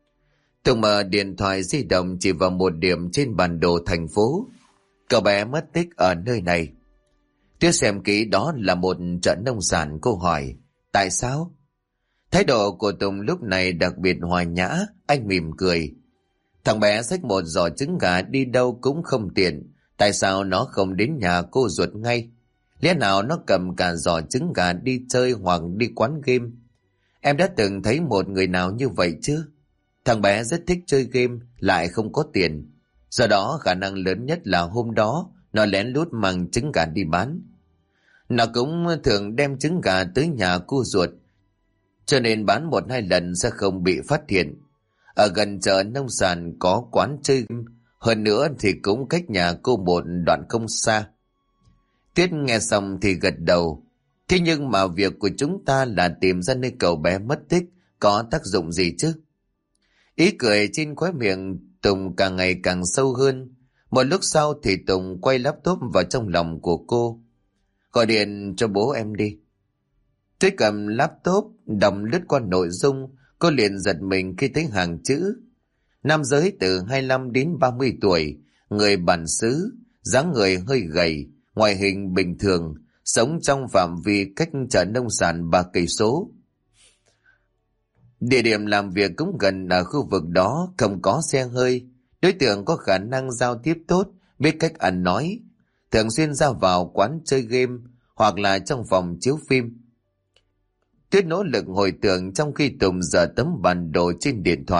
Tùng mở điện thoại di động chỉ vào một điểm trên bản đồ thành phố. Cậu bé mất tích ở nơi này. Tuyết xem kỹ đó là một chợ nông sản, cô hỏi, tại sao? Thái độ của Tùng lúc này đặc biệt hòa nhã, anh mỉm cười. Thằng bé xách một giỏ trứng gà đi đâu cũng không tiện, tại sao nó không đến nhà cô ruột ngay? Lẽ nào nó cầm cả giỏ trứng gà đi chơi hoặc đi quán game? Em đã từng thấy một người nào như vậy chứ? Thằng bé rất thích chơi game, lại không có tiền. Do đó khả năng lớn nhất là hôm đó nó lén lút mang trứng gà đi bán. Nó cũng thường đem trứng gà tới nhà cô ruột, cho nên bán 1-2 lần sẽ không bị phát hiện. Ở gần chợ nông sản có quán chơi, hơn nữa thì cũng cách nhà cô một đoạn không xa. Tuyết nghe xong thì gật đầu. Thế nhưng mà việc của chúng ta là tìm ra nơi cậu bé mất tích, có tác dụng gì chứ? Ý cười trên khóe miệng Tùng càng ngày càng sâu hơn. Một lúc sau thì Tùng quay laptop vào trong lòng của cô. Gọi điện cho bố em đi. Tuyết cầm laptop đọc lướt qua nội dung. Cô liền giật mình khi thấy hàng chữ. Nam giới từ 25 đến 30 tuổi, người bản xứ, dáng người hơi gầy, ngoại hình bình thường, sống trong phạm vi cách chợ nông sản 3 cây số. Địa điểm làm việc cũng gần ở khu vực đó, không có xe hơi. Đối tượng có khả năng giao tiếp tốt, biết cách ăn nói, thường xuyên ra vào quán chơi game hoặc là trong phòng chiếu phim. Tuyết nỗ lực hồi tưởng trong khi Tùng dở tấm bản đồ trên điện thoại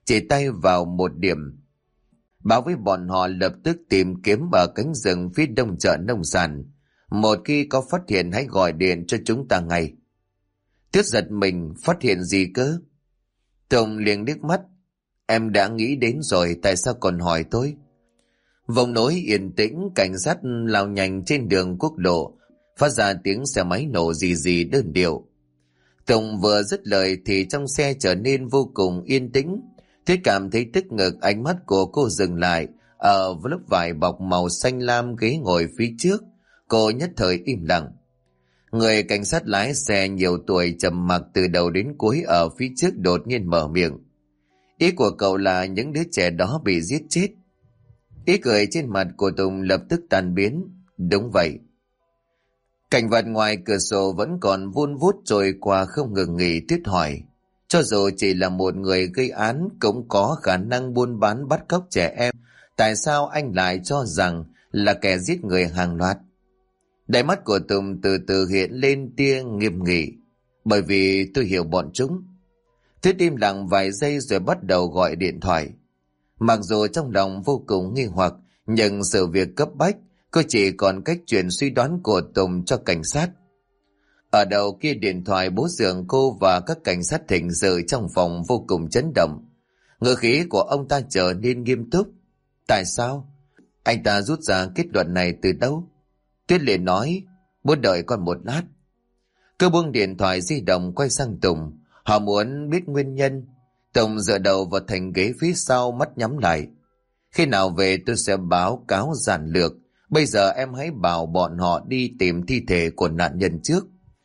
chỉ tay vào một điểm, báo với bọn họ lập tức tìm kiếm ở cánh rừng phía đông chợ nông sản. Một khi có phát hiện hãy gọi điện cho chúng ta ngay. Tuyết giật mình, phát hiện gì cơ? Tùng liền liếc mắt. Em đã nghĩ đến rồi, tại sao còn hỏi tôi? Vùng núi yên tĩnh, cảnh sát lao nhanh trên đường quốc lộ, phát ra tiếng xe máy nổ rì rì đơn điệu. Tùng vừa dứt lời thì trong xe trở nên vô cùng yên tĩnh. Tuyết cảm thấy tức ngực, ánh mắt của cô dừng lại ở lớp vải bọc màu xanh lam ghế ngồi phía trước. Cô nhất thời im lặng. Người cảnh sát lái xe nhiều tuổi trầm mặc từ đầu đến cuối ở phía trước đột nhiên mở miệng. Ý của cậu là những đứa trẻ đó bị giết chết? Ý cười trên mặt của Tùng lập tức tan biến. Đúng vậy. Cảnh vật ngoài cửa sổ vẫn còn vun vút trôi qua không ngừng nghỉ. Tuyết hỏi, cho dù chỉ là một người gây án cũng có khả năng buôn bán bắt cóc trẻ em, tại sao anh lại cho rằng là kẻ giết người hàng loạt? Đáy mắt của Tùng từ từ hiện lên tia nghiêm nghị. Bởi vì tôi hiểu bọn chúng. Tuyết im lặng vài giây rồi bắt đầu gọi điện thoại. Mặc dù trong lòng vô cùng nghi hoặc, nhưng sự việc cấp bách, cô chỉ còn cách chuyển suy đoán của Tùng cho cảnh sát. Ở đầu kia điện thoại, bố dượng cô và các cảnh sát hình sự trong phòng vô cùng chấn động. Ngữ khí của ông ta trở nên nghiêm túc. Tại sao? Anh ta rút ra kết luận này từ đâu? Tuyết liền nói, bố đợi con một lát. Cô buông điện thoại di động quay sang Tùng. Họ muốn biết nguyên nhân. Tùng dựa đầu vào thành ghế phía sau, mắt nhắm lại. Khi nào về tôi sẽ báo cáo giản lược. Bây giờ em hãy bảo bọn họ đi tìm thi thể của nạn nhân trước.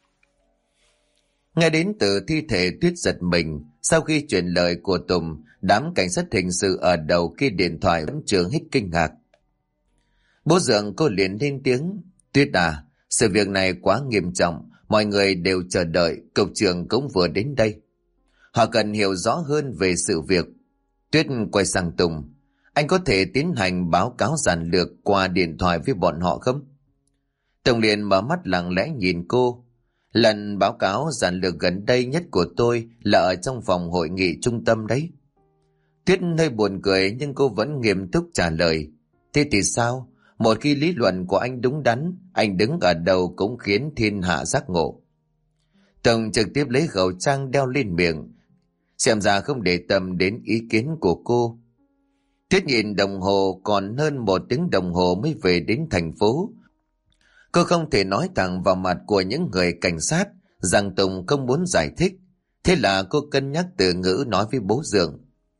Nghe đến từ thi thể, Tuyết giật mình. Sau khi truyền lời của Tùng, đám cảnh sát hình sự ở đầu kia điện thoại vẫn chưa hết kinh ngạc. Bố dượng cô liền lên tiếng. Tuyết à, sự việc này quá nghiêm trọng. Mọi người đều chờ đợi, cục trưởng cũng vừa đến đây. Họ cần hiểu rõ hơn về sự việc. Tuyết quay sang Tùng. Anh có thể tiến hành báo cáo giản lược qua điện thoại với bọn họ không? Tùng liền mở mắt lặng lẽ nhìn cô. Lần báo cáo giản lược gần đây nhất của tôi là ở trong phòng hội nghị trung tâm đấy. Tuyết hơi buồn cười nhưng cô vẫn nghiêm túc trả lời. Thế thì sao? Một khi lý luận của anh đúng đắn, anh đứng ở đầu cũng khiến thiên hạ giác ngộ. Tùng trực tiếp lấy khẩu trang đeo lên miệng. Xem ra không để tâm đến ý kiến của cô. Tuyết nhìn đồng hồ, còn hơn 1 tiếng đồng hồ mới về đến thành phố. Cô không thể nói thẳng vào mặt của những người cảnh sát rằng Tùng không muốn giải thích. Thế là cô cân nhắc từ ngữ nói với bố dượng.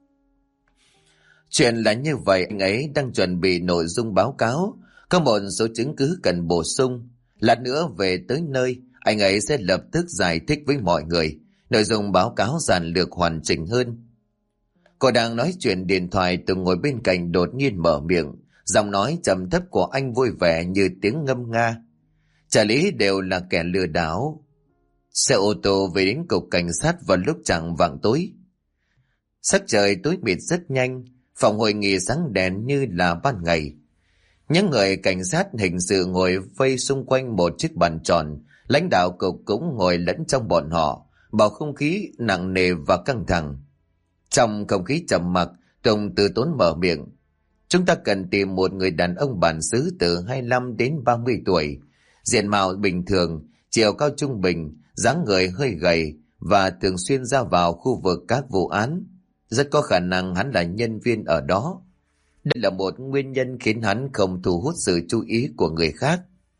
Chuyện là như vậy, anh ấy đang chuẩn bị nội dung báo cáo. Có một số chứng cứ cần bổ sung. Lát nữa về tới nơi, anh ấy sẽ lập tức giải thích với mọi người. Nội dung báo cáo giản lược hoàn chỉnh hơn. Cô đang nói chuyện điện thoại, Tùng ngồi bên cạnh đột nhiên mở miệng. Giọng nói trầm thấp của anh vui vẻ như tiếng ngâm nga. Chả lý đều là kẻ lừa đảo. Xe ô tô về đến cục cảnh sát vào lúc chạng vạng tối. Sắc trời tối mịt rất nhanh. Phòng hội nghị sáng đèn như là ban ngày. Những người cảnh sát hình sự ngồi vây xung quanh một chiếc bàn tròn. Lãnh đạo cục cũng ngồi lẫn trong bọn họ. Bầu không khí nặng nề và căng thẳng. Trong không khí trầm mặc, Tùng từ tốn mở miệng. Chúng ta cần tìm một người đàn ông bản xứ từ 25 đến 30 tuổi. Diện mạo bình thường, chiều cao trung bình, dáng người hơi gầy và thường xuyên ra vào khu vực các vụ án. Rất có khả năng hắn là nhân viên ở đó. Đây là một nguyên nhân khiến hắn không thu hút sự chú ý của người khác.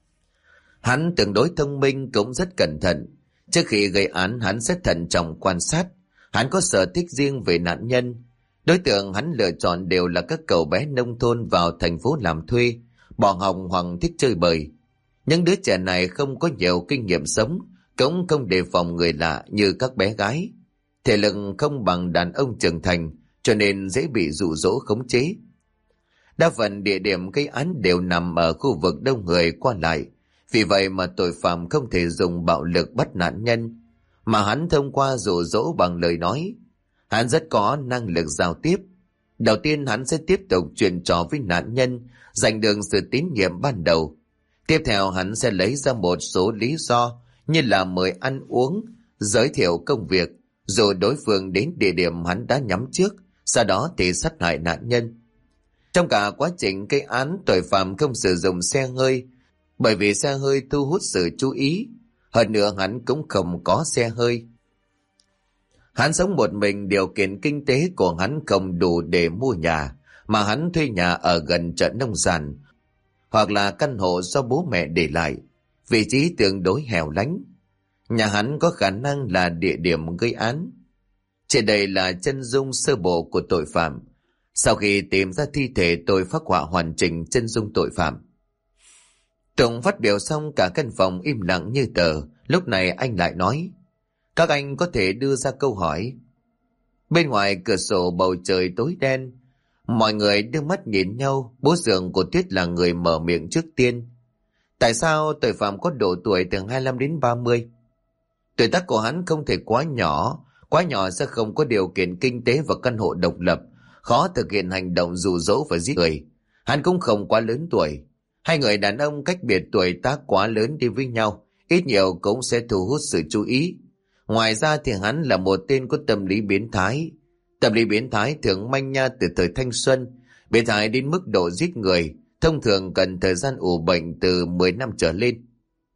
Hắn tương đối thông minh, cũng rất cẩn thận. Trước khi gây án hắn sẽ thận trọng quan sát. Hắn có sở thích riêng về nạn nhân. Đối tượng hắn lựa chọn đều là các cậu bé nông thôn vào thành phố làm thuê, bỏ học hoặc thích chơi bời. Những đứa trẻ này không có nhiều kinh nghiệm sống, cũng không đề phòng người lạ như các bé gái. Thể lực không bằng đàn ông trưởng thành, cho nên dễ bị dụ dỗ khống chế. Đa phần địa điểm gây án đều nằm ở khu vực đông người qua lại. Vì vậy mà tội phạm không thể dùng bạo lực bắt nạn nhân, mà hắn thông qua dụ dỗ bằng lời nói. Hắn rất có năng lực giao tiếp. Đầu tiên hắn sẽ tiếp tục chuyện trò với nạn nhân, giành được sự tín nhiệm ban đầu. Tiếp theo hắn sẽ lấy ra một số lý do như là mời ăn uống, giới thiệu công việc, rồi đối phương đến địa điểm hắn đã nhắm trước, sau đó thì sát hại nạn nhân. Trong cả quá trình gây án, tội phạm không sử dụng xe hơi, bởi vì xe hơi thu hút sự chú ý. Hơn nữa hắn cũng không có xe hơi. Hắn sống một mình, điều kiện kinh tế của hắn không đủ để mua nhà, mà hắn thuê nhà ở gần chợ nông sản, hoặc là căn hộ do bố mẹ để lại, vị trí tương đối hẻo lánh. Nhà hắn có khả năng là địa điểm gây án. Trên đây là chân dung sơ bộ của tội phạm. Sau khi tìm ra thi thể, tôi phác họa hoàn chỉnh chân dung tội phạm. Tùng phát biểu xong, cả căn phòng im lặng như tờ. Lúc này anh lại nói: các anh có thể đưa ra câu hỏi. Bên ngoài cửa sổ bầu trời tối đen. Mọi người đưa mắt nhìn nhau. Bố Dượng của Tuyết là người mở miệng trước tiên. Tại sao tội phạm có độ tuổi từ 25 đến 30? Tuổi tác của hắn không thể quá nhỏ sẽ không có điều kiện kinh tế và căn hộ độc lập, khó thực hiện hành động dụ dỗ và giết người. Hắn cũng không quá lớn tuổi. Hai người đàn ông cách biệt tuổi tác quá lớn đi với nhau, ít nhiều cũng sẽ thu hút sự chú ý. Ngoài ra thì hắn là một tên có tâm lý biến thái. Tâm lý biến thái thường manh nha từ thời thanh xuân, biến thái đến mức độ giết người, thông thường cần thời gian ủ bệnh từ 10 năm trở lên.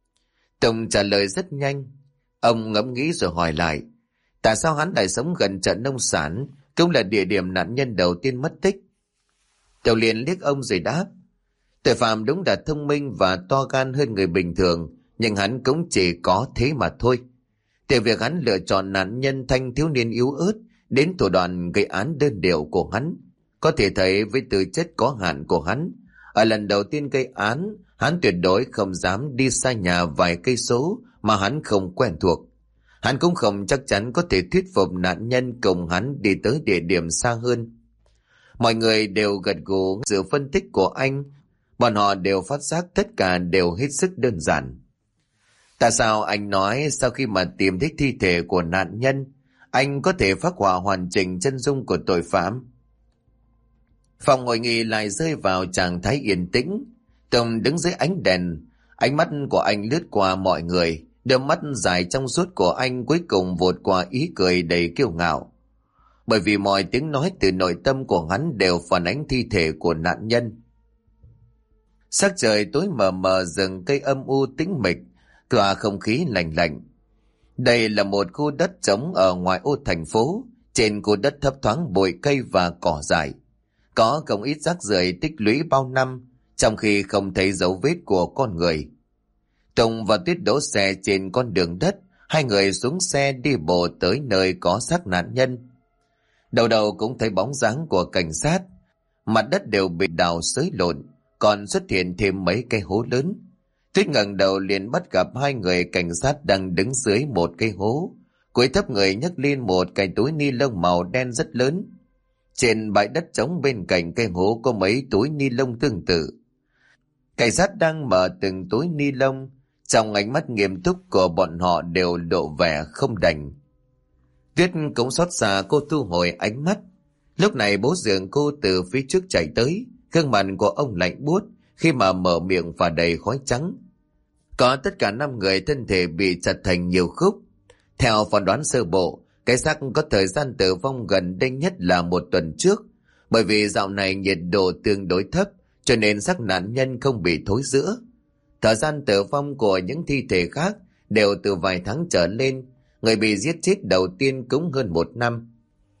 Tùng trả lời rất nhanh. Ông ngẫm nghĩ rồi hỏi lại: tại sao hắn lại sống gần chợ nông sản, cũng là địa điểm nạn nhân đầu tiên mất tích? Tùng liền liếc ông rồi đáp: tội phạm đúng là thông minh và to gan hơn người bình thường, nhưng hắn cũng chỉ có thế mà thôi. Từ việc hắn lựa chọn nạn nhân thanh thiếu niên yếu ớt đến thủ đoạn gây án đơn điệu của hắn, có thể thấy với tư chất có hạn của hắn, ở lần đầu tiên gây án, hắn tuyệt đối không dám đi xa nhà vài cây số mà hắn không quen thuộc. Hắn cũng không chắc chắn có thể thuyết phục nạn nhân cùng hắn đi tới địa điểm xa hơn. Mọi người đều gật gù sự phân tích của anh. Bọn họ đều phát giác tất cả đều hết sức đơn giản. Tại sao anh nói sau khi mà tìm thấy thi thể của nạn nhân, anh có thể phác họa hoàn chỉnh chân dung của tội phạm? Phòng hội nghị lại rơi vào trạng thái yên tĩnh. Tùng đứng dưới ánh đèn, ánh mắt của anh lướt qua mọi người, đôi mắt dài trong suốt của anh cuối cùng vụt qua ý cười đầy kiêu ngạo. Bởi vì mọi tiếng nói từ nội tâm của hắn đều phản ánh thi thể của nạn nhân. Sắc trời tối mờ mờ, rừng cây âm u tĩnh mịch, tỏa không khí lạnh lạnh. Đây là một khu đất trống ở ngoài ô thành phố. Trên khu đất thấp thoáng bụi cây và cỏ dại, có không ít rác rưởi tích lũy bao năm, trong khi không thấy dấu vết của con người. Tùng và Tuyết đỗ xe trên con đường đất. Hai người xuống xe đi bộ tới nơi có xác nạn nhân. Đầu đầu cũng thấy bóng dáng của cảnh sát. Mặt đất đều bị đào xới lộn, còn xuất hiện thêm mấy cái hố lớn. Tuyết ngẩng đầu liền bắt gặp hai người cảnh sát đang đứng dưới một cái hố. Cúi thấp người nhấc lên một cái túi ni lông màu đen rất lớn. Trên bãi đất trống bên cạnh cái hố có mấy túi ni lông tương tự. Cảnh sát đang mở từng túi ni lông, trong ánh mắt nghiêm túc của bọn họ đều lộ vẻ không đành. Tuyết cũng xót xa, cô thu hồi ánh mắt. Lúc này bố Dượng cô từ phía trước chạy tới, gương mặt của ông lạnh buốt khi mà mở miệng và đầy khói trắng. Có tất cả 5 người thân thể bị chặt thành nhiều khúc. Theo phán đoán sơ bộ, cái xác có thời gian tử vong gần đây nhất là 1 tuần trước. Bởi vì dạo này nhiệt độ tương đối thấp, cho nên xác nạn nhân không bị thối rữa. Thời gian tử vong của những thi thể khác đều từ vài tháng trở lên. Người bị giết chết đầu tiên cũng hơn 1 năm.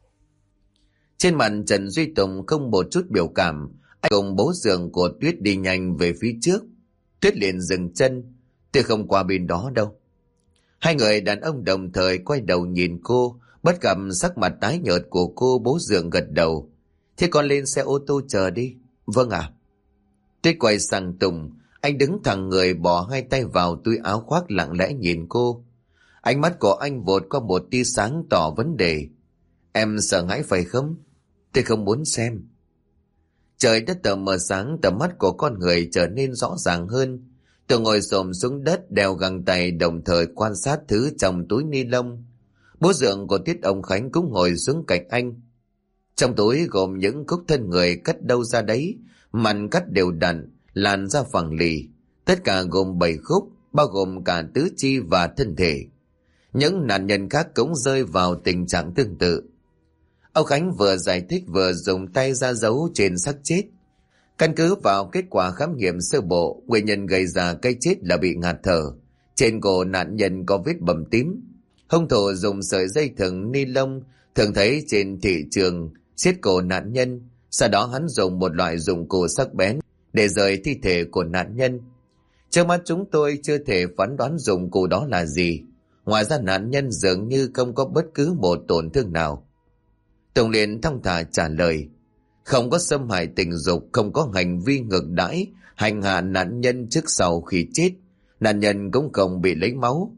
Trên mặt Trần Duy Tùng không một chút biểu cảm. Anh cùng bố Dượng của Tuyết đi nhanh về phía trước. Tuyết liền dừng chân: tôi không qua bên đó đâu. Hai người đàn ông đồng thời quay đầu nhìn cô, bắt gặp sắc mặt tái nhợt của cô. Bố Dượng gật đầu: thế con lên xe ô tô chờ đi. Vâng ạ. Tuyết quay sang Tùng, anh đứng thẳng người, bỏ hai tay vào túi áo khoác, lặng lẽ nhìn cô. Ánh mắt của anh vụt qua một tia sáng tỏ vấn đề: em sợ hãi phải không? Tôi không muốn xem. Trời đất tờ mờ sáng, tầm mắt của con người trở nên rõ ràng hơn. Tôi ngồi xổm xuống đất, đeo găng tay, đồng thời quan sát thứ trong túi ni lông. Bố Dượng của Tuyết, ông Khánh, cũng ngồi xuống cạnh anh. Trong túi gồm những khúc thân người cắt đâu ra đấy, mảnh cắt đều đặn, làn da phẳng lì. Tất cả gồm 7 khúc, bao gồm cả tứ chi và thân thể. Những nạn nhân khác cũng rơi vào tình trạng tương tự. Ông Khánh vừa giải thích vừa dùng tay ra dấu trên xác chết. Căn cứ vào kết quả khám nghiệm sơ bộ, nguyên nhân gây ra cái chết là bị ngạt thở. Trên cổ nạn nhân có vết bầm tím. Hung thủ dùng sợi dây thừng ni lông thường thấy trên thị trường siết cổ nạn nhân. Sau đó hắn dùng một loại dụng cụ sắc bén để rời thi thể của nạn nhân. Trước mắt chúng tôi chưa thể phán đoán dụng cụ đó là gì. Ngoài ra nạn nhân dường như không có bất cứ một tổn thương nào. Tùng liền thong thả trả lời. Không có xâm hại tình dục, không có hành vi ngược đãi, hành hạ nạn nhân trước sau khi chết. Nạn nhân cũng không bị lấy máu,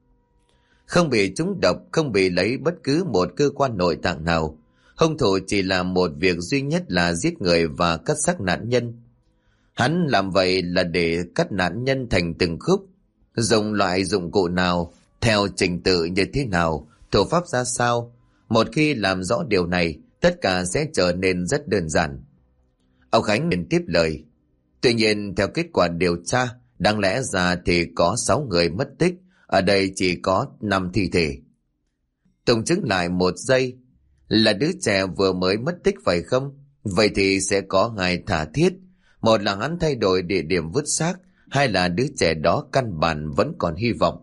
không bị trúng độc, không bị lấy bất cứ một cơ quan nội tạng nào. Hung thủ chỉ làm một việc duy nhất là giết người và cắt xác nạn nhân. Hắn làm vậy là để cắt nạn nhân thành từng khúc. Dùng loại dụng cụ nào, theo trình tự như thế nào, thủ pháp ra sao. Một khi làm rõ điều này, tất cả sẽ trở nên rất đơn giản. Ông Khánh liền tiếp lời. Tuy nhiên, theo kết quả điều tra, đáng lẽ ra thì có 6 người mất tích, ở đây chỉ có 5 thi thể. Tùng chứng lại một giây. Là đứa trẻ vừa mới mất tích phải không? Vậy thì sẽ có 2 thả thiết. Một là hắn thay đổi địa điểm vứt xác, hai là đứa trẻ đó căn bản vẫn còn hy vọng.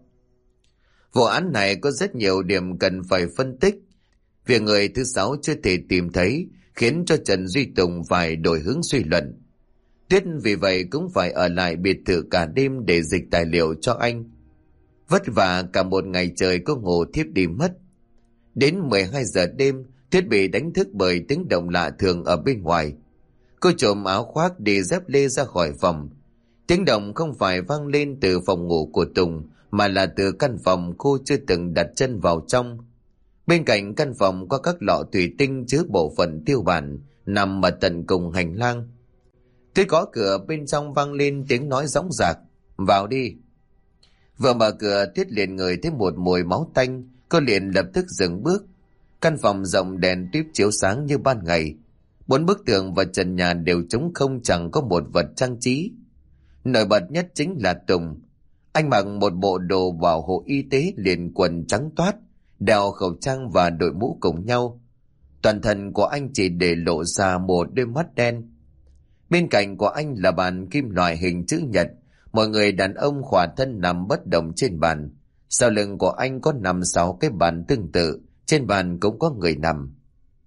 Vụ án này có rất nhiều điểm cần phải phân tích. Việc người thứ 6 chưa thể tìm thấy khiến cho Trần Duy Tùng phải đổi hướng suy luận. Tuyết vì vậy cũng phải ở lại biệt thự cả đêm để dịch tài liệu cho anh. Vất vả cả một ngày trời cô ngủ thiếp đi mất. Đến 12 giờ đêm, Tuyết bị đánh thức bởi tiếng động lạ thường ở bên ngoài. Cô trộm áo khoác đi dép lê ra khỏi phòng. Tiếng động không phải vang lên từ phòng ngủ của Tùng, mà là từ căn phòng cô chưa từng đặt chân vào trong. Bên cạnh căn phòng có các lọ thủy tinh chứa bộ phận tiêu bản nằm ở tận cùng hành lang. Tuyết gõ cửa, bên trong vang lên tiếng nói dõng dạc. Vào đi. Vừa mở cửa, Tuyết liền ngửi thấy một mùi máu tanh. Cô liền lập tức dừng bước. Căn phòng rộng đèn típ chiếu sáng như ban ngày. 4 bức tường và trần nhà đều trống không, chẳng có một vật trang trí. Nổi bật nhất chính là Tùng. Anh mặc một bộ đồ bảo hộ y tế liền quần trắng toát, đeo khẩu trang và đội mũ cùng nhau. Toàn thân của anh chỉ để lộ ra một đôi mắt đen. Bên cạnh của anh là bàn kim loại hình chữ nhật. Mọi người đàn ông khỏa thân nằm bất động trên bàn. Sau lưng của anh có 5-6 cái bàn tương tự. Trên bàn cũng có người nằm.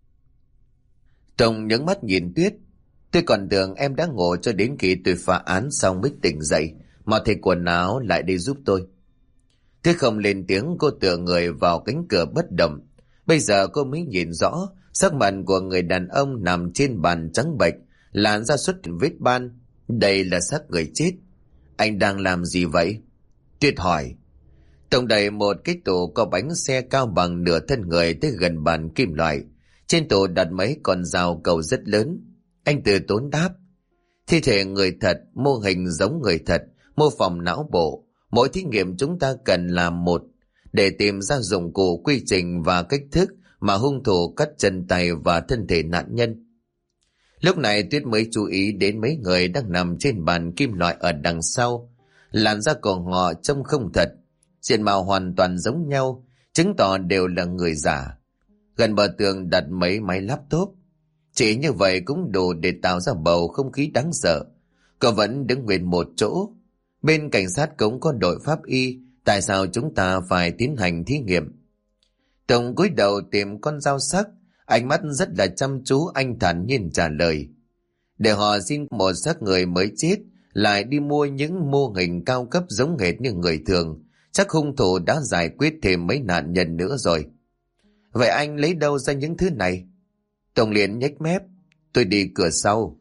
Tùng nhướng mắt nhìn Tuyết. Tôi còn tưởng em đã ngủ cho đến khi tôi phá án xong mới tỉnh dậy. Mà thay quần áo lại đi giúp tôi. Tuyết không lên tiếng, cô tựa người vào cánh cửa bất động. Bây giờ cô mới nhìn rõ sắc mặt của người đàn ông nằm trên bàn trắng bệch, làn da xuất vết ban. Đây là xác người chết. Anh đang làm gì vậy? Tuyết hỏi. Tùng đẩy một cái tủ có bánh xe cao bằng nửa thân người tới gần bàn kim loại. Trên tủ đặt mấy con dao cầu rất lớn. Anh từ tốn đáp. Thi thể người thật, mô hình giống người thật, mô phỏng não bộ. Mỗi thí nghiệm chúng ta cần làm một, để tìm ra dụng cụ, quy trình và cách thức mà hung thủ cắt chân tay và thân thể nạn nhân. Lúc này Tuyết mới chú ý đến mấy người đang nằm trên bàn kim loại ở đằng sau. Làn da của họ trông không thật, diện mạo hoàn toàn giống nhau, chứng tỏ đều là người giả. Gần bờ tường đặt mấy máy laptop. Chỉ như vậy cũng đủ để tạo ra bầu không khí đáng sợ. Cậu vẫn đứng nguyên một chỗ. Bên cảnh sát cũng có đội pháp y. Tại sao chúng ta phải tiến hành thí nghiệm? Tùng cúi đầu tìm con dao sắc. Ánh mắt rất là chăm chú, anh thản nhiên trả lời. Để họ xin một xác người mới chết, lại đi mua những mô hình cao cấp giống hệt như người thường. Chắc hung thủ đã giải quyết thêm mấy nạn nhân nữa rồi. Vậy anh lấy đâu ra những thứ này? Tùng liền nhếch mép. Tôi đi cửa sau.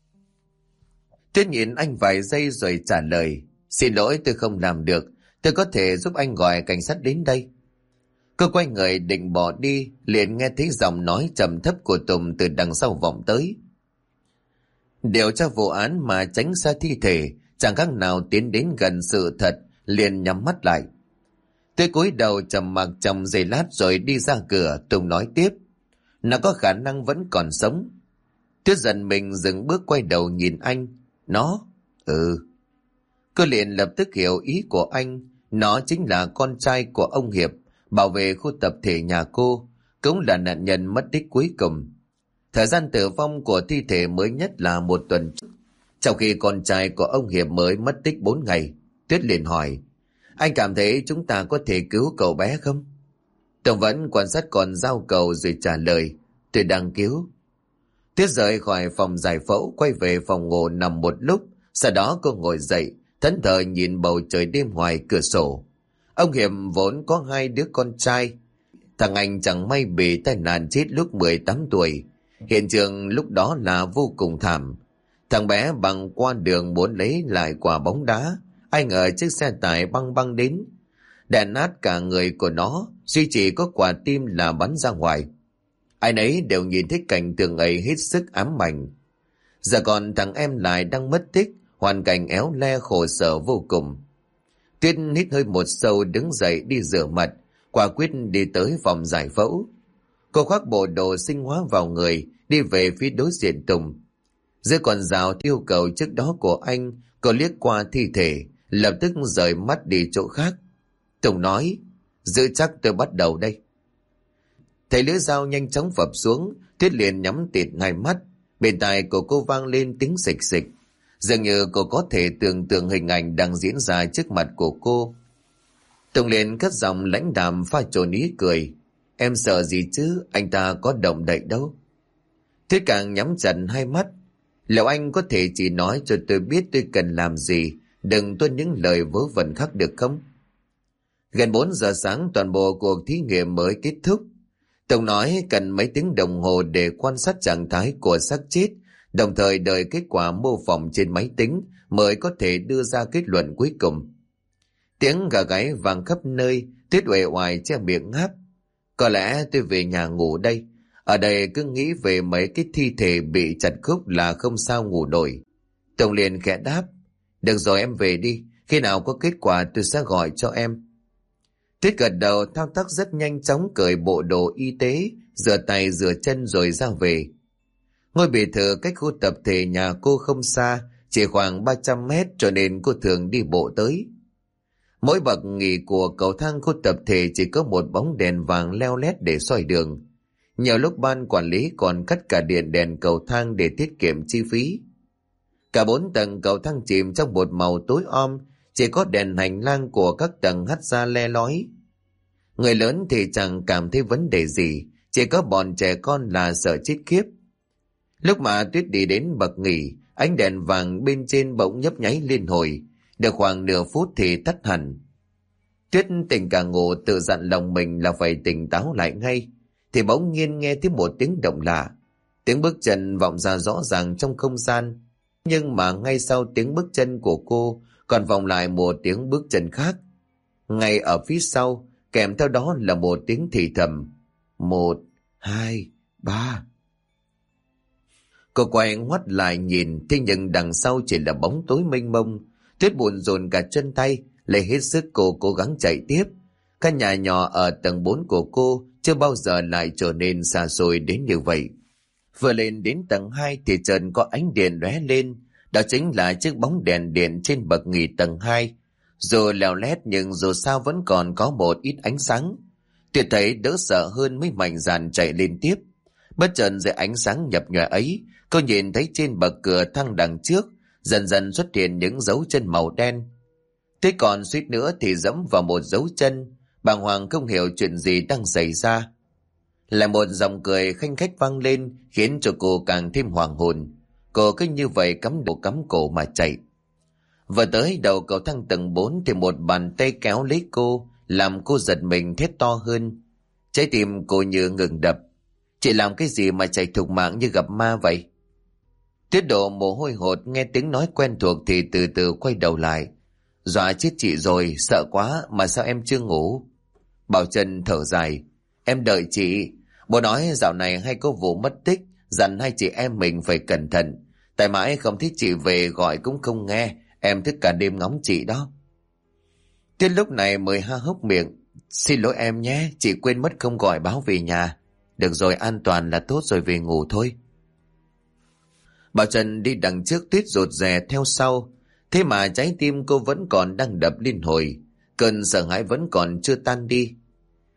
Tuyết nhìn anh vài giây rồi trả lời. Xin lỗi, tôi không làm được. Tôi có thể giúp anh gọi cảnh sát đến đây. Cô quay người định bỏ đi, liền nghe thấy giọng nói trầm thấp của Tùng từ đằng sau vọng tới. Điều tra vụ án mà tránh xa thi thể, chẳng khác nào tiến đến gần sự thật, liền nhắm mắt lại. Tôi cúi đầu trầm mặc trong giây lát rồi đi ra cửa. Tùng nói tiếp. Nó có khả năng vẫn còn sống. Tuyết giận mình dừng bước quay đầu nhìn anh. Nó? Cô liền lập tức hiểu ý của anh. Nó chính là con trai của ông Hiệp, bảo vệ khu tập thể nhà cô. cũng là nạn nhân mất tích cuối cùng. Thời gian tử vong của thi thể mới nhất là 1 tuần trước. Trong khi con trai của ông Hiệp mới mất tích 4 ngày, Tuyết liền hỏi, anh cảm thấy chúng ta có thể cứu cậu bé không? Tùng vẫn quan sát con dao cầu rồi trả lời, tôi đang cứu. Tuyết rời khỏi phòng giải phẫu, quay về phòng ngủ nằm một lúc, sau đó cô ngồi dậy, thẫn thờ nhìn bầu trời đêm ngoài cửa sổ. Ông Hiệp vốn có 2 đứa con trai. Thằng anh chẳng may bị tai nạn chết lúc 18 tuổi. Hiện trường lúc đó là vô cùng thảm. Thằng bé băng qua đường muốn lấy lại quả bóng đá, ai ngờ chiếc xe tải băng băng đến, đè nát cả người của nó, duy chỉ có quả tim là bắn ra ngoài. Ai nấy đều nhìn thấy cảnh tượng ấy hết sức ám ảnh. Giờ còn thằng em lại đang mất tích, hoàn cảnh éo le khổ sở vô cùng. Tuyết hít hơi một sâu, đứng dậy đi rửa mặt, quả quyết đi tới phòng giải phẫu. Cô khoác bộ đồ sinh hóa vào người, đi về phía đối diện Tùng. Giữa con dao yêu cầu trước đó của anh, cô liếc qua thi thể, lập tức rời mắt đi chỗ khác. Tùng nói, giữ chắc tôi bắt đầu đây. Thấy lưỡi dao nhanh chóng phập xuống, Tuyết liền nhắm tịt hai mắt. Bên tai của cô vang lên tiếng xịch xịch. Dường như cô có thể tưởng tượng hình ảnh đang diễn ra trước mặt của cô. Tùng liền cất giọng lãnh đạm pha trộn ý cười. Em sợ gì chứ, anh ta có động đậy đâu. Tuyết càng nhắm chặt hai mắt. Liệu anh có thể chỉ nói cho tôi biết tôi cần làm gì, đừng tuân những lời vớ vẩn khác được không? Gần 4 giờ sáng toàn bộ cuộc thí nghiệm mới kết thúc. Tùng nói cần mấy tiếng đồng hồ để quan sát trạng thái của xác chết, đồng thời đợi kết quả mô phỏng trên máy tính mới có thể đưa ra kết luận cuối cùng. Tiếng gà gáy vang khắp nơi, Tuyết uể oải che miệng ngáp. Có lẽ tôi về nhà ngủ đây. Ở đây cứ nghĩ về mấy cái thi thể bị chặt khúc là không sao ngủ nổi. Tùng liền khẽ đáp. Được rồi, em về đi. Khi nào có kết quả tôi sẽ gọi cho em. Tuyết gật đầu, thao tác rất nhanh chóng, cởi bộ đồ y tế, rửa tay rửa chân rồi ra về. Ngôi biệt thự cách khu tập thể nhà cô không xa, chỉ khoảng 300 mét, cho nên cô thường đi bộ tới. Mỗi bậc nghỉ của cầu thang khu tập thể chỉ có một bóng đèn vàng leo lét để soi đường. Nhiều lúc ban quản lý còn cắt cả điện đèn cầu thang để tiết kiệm chi phí. Cả 4 tầng cầu thang chìm trong một màu tối om, chỉ có đèn hành lang của các tầng hắt ra le lói. Người lớn thì chẳng cảm thấy vấn đề gì, chỉ có bọn trẻ con là sợ chết khiếp. Lúc mà Tuyết đi đến bậc nghỉ, ánh đèn vàng bên trên bỗng nhấp nháy liên hồi, được khoảng nửa phút thì tắt hẳn. Tuyết tỉnh cả ngủ, tự dặn lòng mình là phải tỉnh táo lại ngay, thì bỗng nhiên nghe thấy một tiếng động lạ. Tiếng bước chân vọng ra rõ ràng trong không gian, nhưng mà ngay sau tiếng bước chân của cô còn vọng lại một tiếng bước chân khác. Ngay ở phía sau, kèm theo đó là một tiếng thì thầm. 1, 2, 3. Cô quay ngoắt lại nhìn, thế nhưng đằng sau chỉ là bóng tối mênh mông. Tuyết buồn dồn cả chân tay, lấy hết sức cô cố gắng chạy tiếp. Căn nhà nhỏ ở tầng 4 của cô chưa bao giờ lại trở nên xa xôi đến như vậy. Vừa lên đến tầng 2 thì chợt có ánh điện lóe lên, đó chính là chiếc bóng đèn điện trên bậc nghỉ tầng 2. Dù leo lét nhưng dù sao vẫn còn có một ít ánh sáng. Tuyệt thấy đỡ sợ hơn, mới mạnh dạn chạy lên tiếp. Bất chợt dưới ánh sáng nhập nhòe ấy, cô nhìn thấy trên bậc cửa thang đằng trước dần dần xuất hiện những dấu chân màu đen. Thế còn suýt nữa thì dẫm vào một dấu chân, bàng hoàng không hiểu chuyện gì đang xảy ra. Lại một giọng cười khanh khách vang lên, khiến cho cô càng thêm hoàng hồn. Cô cứ như vậy cắm đầu cắm cổ mà chạy. Vừa tới đầu cầu thang tầng 4 thì một bàn tay kéo lấy cô, làm cô giật mình thét to hơn. Trái tim cô như ngừng đập. Chị làm cái gì mà chạy thục mạng như gặp ma vậy? Tuyết đổ mồ hôi hột, nghe tiếng nói quen thuộc thì từ từ quay đầu lại. Dọa chết chị rồi, sợ quá mà sao em chưa ngủ? Bảo Trân thở dài. Em đợi chị. Bố nói dạo này hay có vụ mất tích, dặn hai chị em mình phải cẩn thận. Tại mãi không thấy chị về gọi cũng không nghe, em thức cả đêm ngóng chị đó. Tuyết lúc này mới ha hốc miệng. Xin lỗi em nhé, chị quên mất không gọi báo về nhà. Được rồi, an toàn là tốt rồi, về ngủ thôi. Bảo Trân đi đằng trước, Tuyết rụt rè theo sau. Thế mà trái tim cô vẫn còn đang đập liên hồi, cơn sợ hãi vẫn còn chưa tan đi.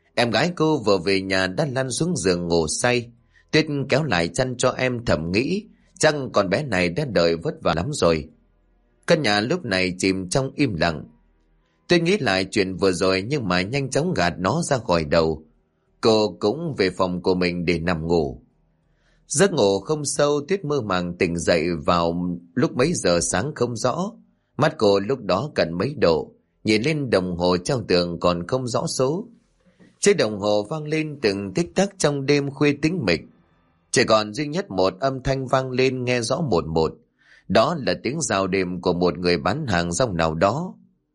Em gái cô vừa về nhà đã lăn xuống giường ngủ say. Tuyết kéo lại chăn cho em, thầm nghĩ chắc con bé này đã đợi vất vả lắm rồi. Căn nhà lúc này chìm trong im lặng. Tuyết nghĩ lại chuyện vừa rồi nhưng mà nhanh chóng gạt nó ra khỏi đầu. Cô cũng về phòng của mình để nằm ngủ. Giấc ngủ không sâu, Tuyết mơ màng tỉnh dậy vào lúc mấy giờ sáng không rõ. Mắt cô lúc đó cận mấy độ, nhìn lên đồng hồ treo tường còn không rõ số. Chiếc đồng hồ vang lên từng tích tắc trong đêm khuya tĩnh mịch. Chỉ còn duy nhất một âm thanh vang lên nghe rõ một một. Đó là tiếng rào đêm của một người bán hàng rong nào đó.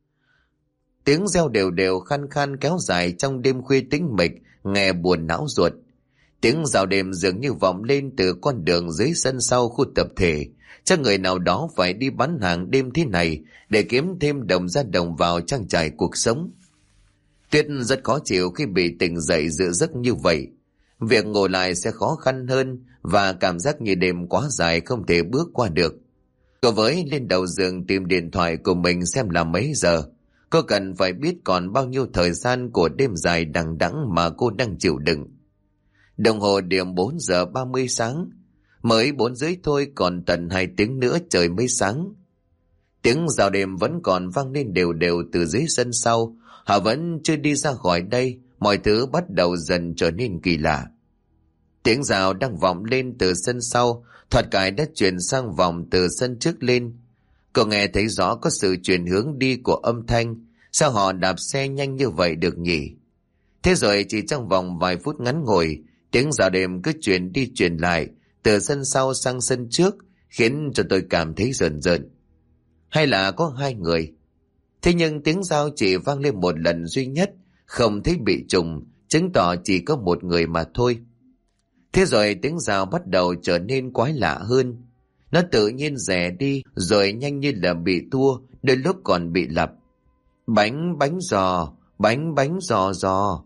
Tiếng reo đều đều khăn khan kéo dài trong đêm khuya tĩnh mịch, nghe buồn não ruột. Tiếng rào đêm dường như vọng lên từ con đường dưới sân sau khu tập thể. Chắc người nào đó phải đi bán hàng đêm thế này để kiếm thêm đồng ra đồng vào trang trải cuộc sống. Tuyết rất khó chịu khi bị tỉnh dậy giữa giấc như vậy. Việc ngồi lại sẽ khó khăn hơn và cảm giác như đêm quá dài không thể bước qua được. Cô với lên đầu giường tìm điện thoại của mình xem là mấy giờ. Cô cần phải biết còn bao nhiêu thời gian của đêm dài đằng đẵng mà cô đang chịu đựng. Đồng hồ điểm 4 giờ 30 sáng. Mới 4 rưỡi thôi, còn tận 2 tiếng nữa trời mới sáng. Tiếng rào đêm vẫn còn vang lên đều đều từ dưới sân sau. Họ vẫn chưa đi ra khỏi đây, mọi thứ bắt đầu dần trở nên kỳ lạ. Tiếng rào đang vọng lên từ sân sau, thoạt cái đã chuyển sang vòng từ sân trước lên. Cô nghe thấy rõ có sự chuyển hướng đi của âm thanh. Sao họ đạp xe nhanh như vậy được nhỉ? Thế rồi chỉ trong vòng vài phút ngắn ngủi, tiếng rào đêm cứ chuyển đi chuyển lại, từ sân sau sang sân trước, khiến cho tôi cảm thấy rợn rợn. Hay là có hai người? Thế nhưng tiếng rào chỉ vang lên một lần duy nhất, không thấy bị trùng, chứng tỏ chỉ có một người mà thôi. Thế rồi tiếng rào bắt đầu trở nên quái lạ hơn. Nó tự nhiên rẽ đi, rồi nhanh như là bị tua, đôi lúc còn bị lặp. Bánh bánh giò, bánh giò giò.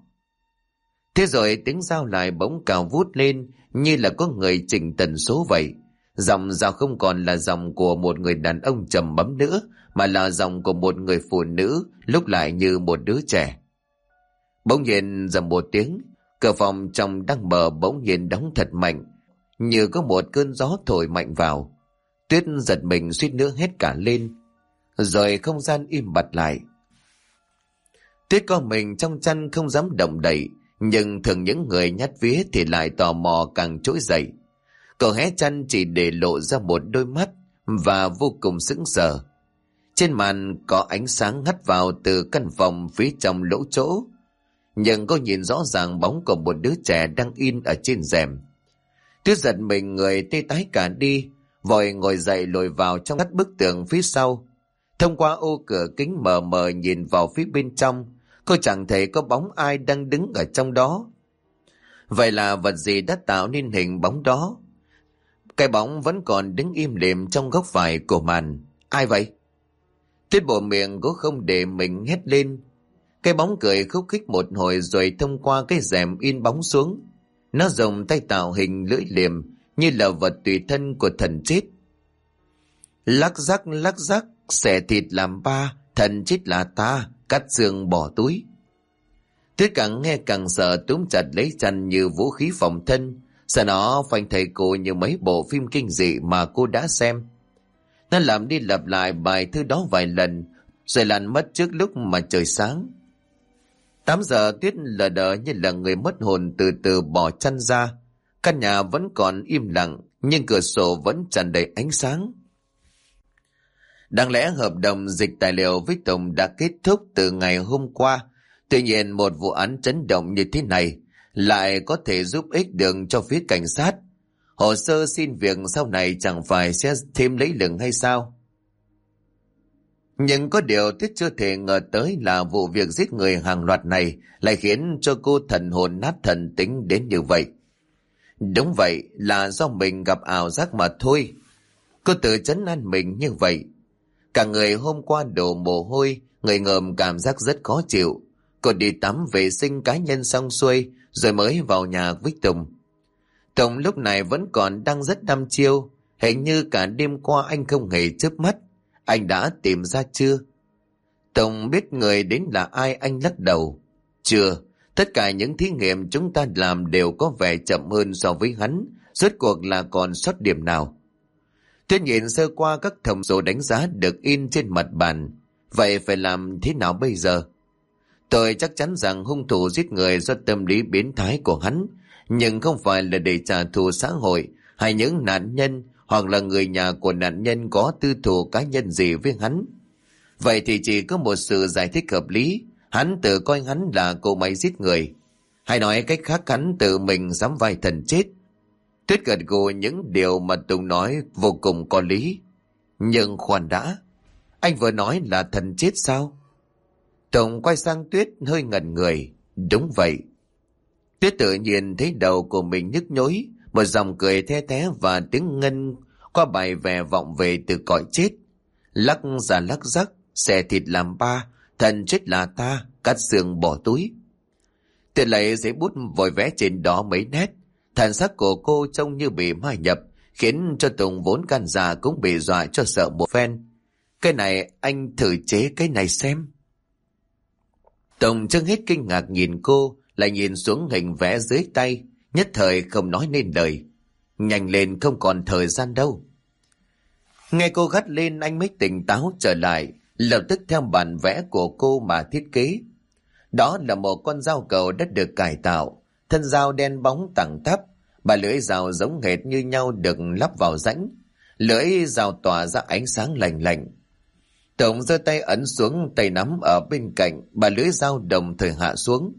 Thế rồi tiếng rào lại bỗng cao vút lên, như là có người chỉnh tần số vậy. Giọng rào không còn là giọng của một người đàn ông trầm bấm nữa, mà là giọng của một người phụ nữ, lúc lại như một đứa trẻ. Bỗng nhiên rầm một tiếng, cửa phòng trong đang mở bỗng nhiên đóng thật mạnh, như có một cơn gió thổi mạnh vào. Tuyết giật mình suýt nữa hét cả lên. Rồi không gian im bặt lại. Tuyết co mình trong chăn không dám động đậy, nhưng thường những người nhát vía thì lại tò mò càng trỗi dậy. Cậu hé chăn chỉ để lộ ra một đôi mắt và vô cùng sững sờ. Trên màn có ánh sáng hắt vào từ căn phòng phía trong lỗ chỗ, nhưng cô nhìn rõ ràng bóng của một đứa trẻ đang in ở trên rèm. Tuyết giật mình, người tê tái cả đi, vội ngồi dậy lùi vào trong ngắt bức tường phía sau. Thông qua ô cửa kính mờ mờ nhìn vào phía bên trong, cô chẳng thấy có bóng ai đang đứng ở trong đó. Vậy là vật gì đã tạo nên hình bóng đó? Cái bóng vẫn còn đứng im lìm trong góc phải của màn. Ai vậy? Tuyết bộ miệng cố không để mình hét lên. Cái bóng cười khúc khích một hồi rồi thông qua cái rèm in bóng xuống. Nó dùng tay tạo hình lưỡi liềm như là vật tùy thân của thần chết. Lắc rắc, xẻ thịt làm ba, thần chết là ta, cắt xương bỏ túi. Tuyết càng nghe càng sợ, túm chặt lấy chăn như vũ khí phòng thân. Sợ nó phanh thầy cô như mấy bộ phim kinh dị mà cô đã xem. Nó làm đi lặp lại bài thư đó vài lần, rồi lặn mất trước lúc mà trời sáng. 8 giờ Tuyết lờ đờ như là người mất hồn từ từ bỏ chăn ra. Căn nhà vẫn còn im lặng, nhưng cửa sổ vẫn tràn đầy ánh sáng. Đáng lẽ hợp đồng dịch tài liệu với Tùng đã kết thúc từ ngày hôm qua. Tuy nhiên một vụ án chấn động như thế này lại có thể giúp ích được cho phía cảnh sát. Hồ sơ xin việc sau này chẳng phải sẽ thêm lấy lừng hay sao? Nhưng có điều Tuyết chưa thể ngờ tới là vụ việc giết người hàng loạt này lại khiến cho cô thần hồn nát thần tính đến như vậy. Đúng vậy, là do mình gặp ảo giác mà thôi. Cô tự trấn an mình như vậy. Cả người hôm qua đổ mồ hôi, người ngợm cảm giác rất khó chịu. Cô đi tắm vệ sinh cá nhân xong xuôi rồi mới vào nhà với Tùng. Tùng lúc này vẫn còn đang rất đăm chiêu. Hình như cả đêm qua anh không hề chớp mắt. Anh đã tìm ra chưa? Tùng biết người đến là ai, anh lắc đầu. Chưa, Tất cả những thí nghiệm chúng ta làm đều có vẻ chậm hơn so với hắn. Rốt cuộc là còn sót điểm nào? Tuyết nhìn sơ qua các thông số đánh giá được in trên mặt bàn. Vậy phải làm thế nào bây giờ? Tôi chắc chắn rằng hung thủ giết người do tâm lý biến thái của hắn, nhưng không phải là để trả thù xã hội hay những nạn nhân hoặc là người nhà của nạn nhân có tư thù cá nhân gì với hắn. Vậy thì chỉ có một sự giải thích hợp lý: hắn tự coi hắn là cỗ máy giết người, hay nói cách khác, hắn tự mình sắm vai thần chết. Tuyết gật gù, những điều mà Tùng nói vô cùng có lý. Nhưng khoan đã, anh vừa nói là thần chết sao? Tùng quay sang Tuyết hơi ngẩn người. Đúng vậy. Tuyết tự nhiên thấy đầu của mình nhức nhối, một dòng cười the thé và tiếng ngân qua bài về vọng về từ cõi chết. Lắc ra lắc rắc, xẻ thịt làm ba, thần chết là ta, cắt xương bỏ túi. Tuyết lấy giấy bút vội vẽ trên đó mấy nét. Thần sắc của cô trông như bị ma nhập, khiến cho Tùng vốn gan dạ cũng bị dọa cho sợ một phen. Cái này anh thử chế cái này xem. Tùng trước hết kinh ngạc nhìn cô, lại nhìn xuống hình vẽ dưới tay, nhất thời không nói nên lời. Nhanh lên, không còn thời gian đâu. Nghe cô gắt lên, anh mới tỉnh táo trở lại, lập tức theo bản vẽ của cô mà thiết kế. Đó là một con dao cầu đã được cải tạo, thân dao đen bóng thẳng tắp, ba lưỡi dao giống hệt như nhau được lắp vào rãnh, lưỡi dao tỏa ra ánh sáng lành lạnh. Tùng giơ tay ấn xuống, tay nắm ở bên cạnh, ba lưỡi dao đồng thời hạ xuống.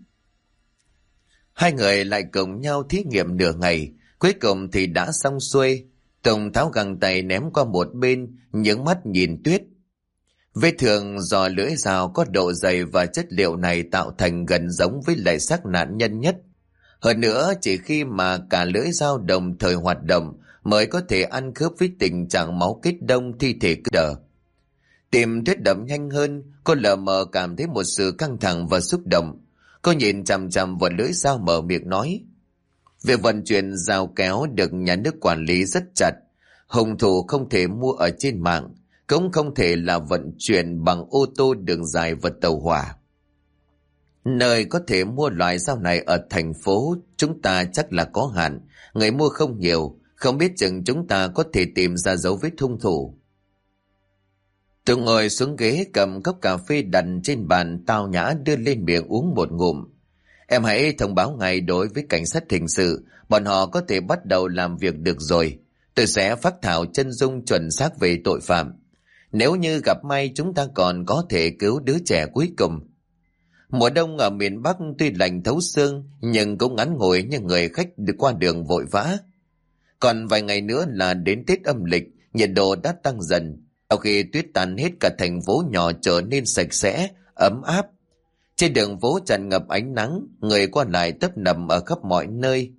Hai người lại cùng nhau thí nghiệm nửa ngày, cuối cùng thì đã xong xuôi. Tùng tháo găng tay ném qua một bên, nhướng mắt nhìn Tuyết. Vết thương do lưỡi dao có độ dày và chất liệu này tạo thành gần giống với lại xác nạn nhân nhất. Hơn nữa, chỉ khi mà cả lưỡi dao đồng thời hoạt động mới có thể ăn khớp với tình trạng máu kết đông thi thể cứ đờ. Tim Tuyết đập nhanh hơn, cô lờ mờ cảm thấy một sự căng thẳng và xúc động. Cô nhìn chằm chằm vào lưỡi dao mở miệng nói: việc vận chuyển dao kéo được nhà nước quản lý rất chặt. Hung thủ không thể mua ở trên mạng, cũng không thể là vận chuyển bằng ô tô đường dài và tàu hỏa. Nơi có thể mua loại dao này ở thành phố chúng ta chắc là có hạn, người mua không nhiều, không biết chừng chúng ta có thể tìm ra dấu vết hung thủ. Tôi ngồi xuống ghế, cầm cốc cà phê đặt trên bàn, tao nhã đưa lên miệng uống một ngụm. Em hãy thông báo ngay đối với cảnh sát hình sự, bọn họ có thể bắt đầu làm việc được rồi. Tôi sẽ phác thảo chân dung chuẩn xác về tội phạm. Nếu như gặp may chúng ta còn có thể cứu đứa trẻ cuối cùng. Mùa đông ở miền Bắc tuy lạnh thấu xương, nhưng cũng ngắn ngủi như người khách được qua đường vội vã. Còn vài ngày nữa là đến Tết âm lịch, nhiệt độ đã tăng dần. Sau khi tuyết tan hết, cả thành phố nhỏ trở nên sạch sẽ, ấm áp. Trên đường phố tràn ngập ánh nắng, người qua lại tấp nập ở khắp mọi nơi.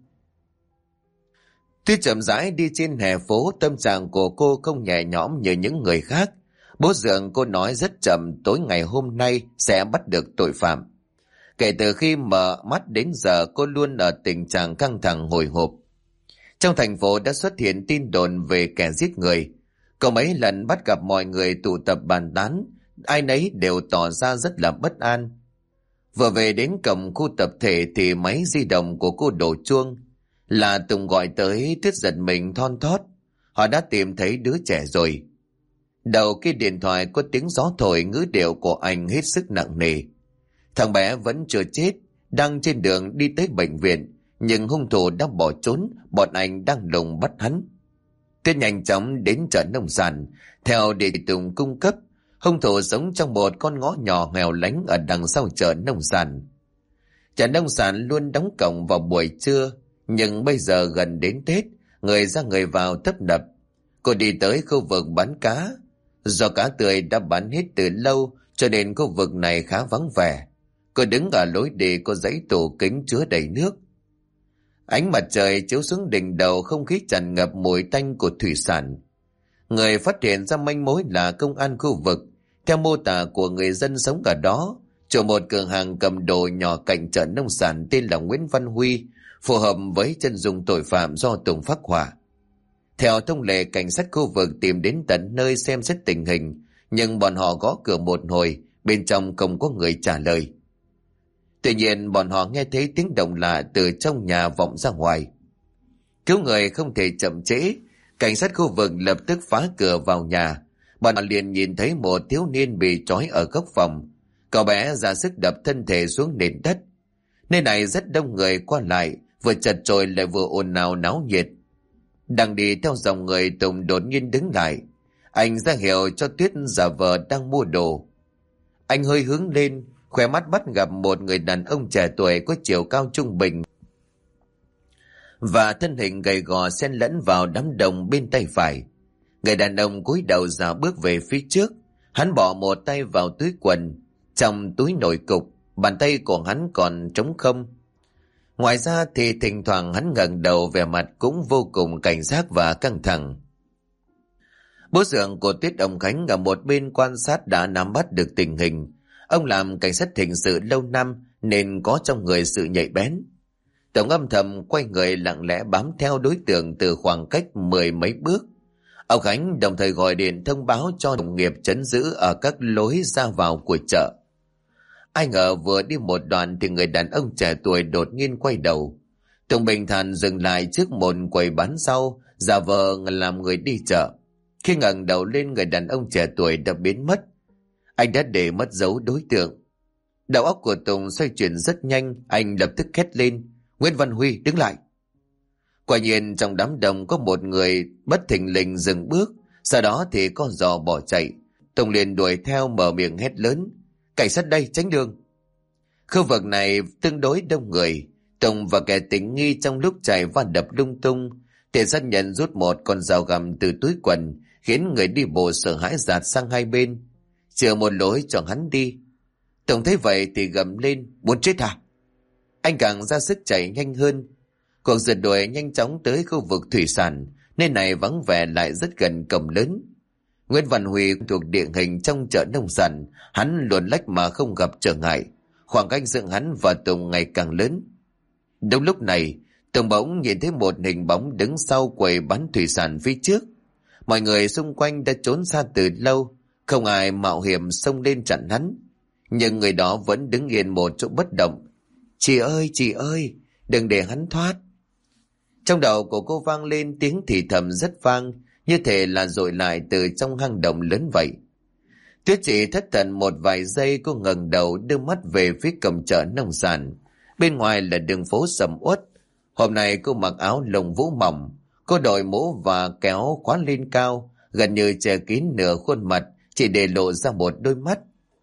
Tuyết chậm rãi đi trên hè phố, tâm trạng của cô không nhẹ nhõm như những người khác. Bố dượng cô nói rất chậm tối ngày hôm nay sẽ bắt được tội phạm. Kể từ khi mở mắt đến giờ, cô luôn ở tình trạng căng thẳng hồi hộp. Trong thành phố đã xuất hiện tin đồn về kẻ giết người. Có mấy lần bắt gặp mọi người tụ tập bàn tán, ai nấy đều tỏ ra rất là bất an. Vừa về đến cổng khu tập thể thì máy di động của cô đổ chuông. Là Tùng gọi tới. Tuyết giật mình thon thót. Họ đã tìm thấy đứa trẻ rồi. Đầu kia điện thoại có tiếng gió thổi, ngữ điệu của anh hết sức nặng nề. Thằng bé vẫn chưa chết, đang trên đường đi tới bệnh viện, nhưng hung thủ đã bỏ trốn, bọn anh đang lùng bắt hắn. Tuyết nhanh chóng đến chợ nông sản. Theo địa Tùng cung cấp, hung thủ sống trong một con ngõ nhỏ nghèo lánh ở đằng sau chợ nông sản. Chợ nông sản luôn đóng cổng vào buổi trưa, nhưng bây giờ gần đến Tết, người ra người vào tấp nập. Cô đi tới khu vực bán cá. Do cá tươi đã bán hết từ lâu, cho nên khu vực này khá vắng vẻ. Cô đứng ở lối đi có dãy tủ kính chứa đầy nước. Ánh mặt trời chiếu xuống đỉnh đầu, không khí tràn ngập mùi tanh của thủy sản. Người phát hiện ra manh mối là công an khu vực. Theo mô tả của người dân sống ở đó, chủ một cửa hàng cầm đồ nhỏ cạnh chợ nông sản tên là Nguyễn Văn Huy, phù hợp với chân dung tội phạm do Tùng phác họa. Theo thông lệ, cảnh sát khu vực tìm đến tận nơi xem xét tình hình, nhưng bọn họ gõ cửa một hồi, bên trong không có người trả lời. Tuy nhiên bọn họ nghe thấy tiếng động lạ từ trong nhà vọng ra ngoài. Cứu người không thể chậm trễ, cảnh sát khu vực lập tức phá cửa vào nhà. Bọn họ liền nhìn thấy một thiếu niên bị trói ở góc phòng. Cậu bé ra sức đập thân thể xuống nền đất. Nơi này rất đông người qua lại, vừa chật chội lại vừa ồn ào náo nhiệt. Đang đi theo dòng người, Tùng đột nhiên đứng lại. Anh ra hiệu cho Tuyết giả vờ đang mua đồ. Anh hơi hướng lên, khóe mắt bắt gặp một người đàn ông trẻ tuổi có chiều cao trung bình và thân hình gầy gò xen lẫn vào đám đông bên tay phải. Người đàn ông cúi đầu dạo bước về phía trước. Hắn bỏ một tay vào túi quần, trong túi nổi cục, bàn tay của hắn còn trống không. Ngoài ra thì thỉnh thoảng hắn ngẩng đầu, vẻ mặt cũng vô cùng cảnh giác và căng thẳng. Bố Dượng của Tuyết, ông Khánh ở một bên quan sát đã nắm bắt được tình hình. Ông làm cảnh sát hình sự lâu năm nên có trong người sự nhạy bén. Tổng âm thầm quay người lặng lẽ bám theo đối tượng từ khoảng cách 10 mấy bước. Ông Khánh đồng thời gọi điện thông báo cho đồng nghiệp trấn giữ ở các lối ra vào của chợ. Ai ngờ vừa đi một đoạn thì người đàn ông trẻ tuổi đột nhiên quay đầu. Tùng bình thản dừng lại trước một quầy bán rau, giả vờ làm người đi chợ. Khi ngẩng đầu lên, người đàn ông trẻ tuổi đã biến mất. Anh đã để mất dấu đối tượng. Đầu óc của Tùng xoay chuyển rất nhanh, anh lập tức hét lên: Nguyễn Văn Huy, đứng lại! Quả nhiên trong đám đông có một người bất thình lình dừng bước, sau đó thì con giò bỏ chạy. Tùng liền đuổi theo, mở miệng hét lớn: Cảnh sát đây, tránh đường! Khu vực này tương đối đông người. Tùng và kẻ tình nghi trong lúc chạy va đập lung tung. Tiền sát nhận rút một con dao găm từ túi quần, khiến người đi bộ sợ hãi dạt sang hai bên, chừa một lối cho hắn đi. Tùng thấy vậy thì gầm lên: Muốn chết à? Anh càng ra sức chạy nhanh hơn. Cuộc rượt đuổi nhanh chóng tới khu vực thủy sản, nơi này vắng vẻ lại rất gần cổng lớn. Nguyễn Văn Huy thuộc địa hình trong chợ nông sản, hắn luồn lách mà không gặp trở ngại. Khoảng cách giữa hắn và Tùng ngày càng lớn. Đúng lúc này, Tùng bỗng nhìn thấy một hình bóng đứng sau quầy bán thủy sản phía trước. Mọi người xung quanh đã trốn xa từ lâu, không ai mạo hiểm xông lên chặn hắn. Nhưng người đó vẫn đứng yên một chỗ bất động. Chị ơi, đừng để hắn thoát!" Trong đầu của cô vang lên tiếng thì thầm rất vang, như thể là dội lại từ trong hang động lớn vậy. Tuyết chỉ thất thần một vài giây, cô ngẩng đầu đưa mắt về phía cổng chợ nông sản. Bên ngoài là đường phố sầm uất. Hôm nay cô mặc áo lông vũ mỏng, cô đội mũ và kéo khóa lên cao, gần như che kín nửa khuôn mặt, chỉ để lộ ra một đôi mắt.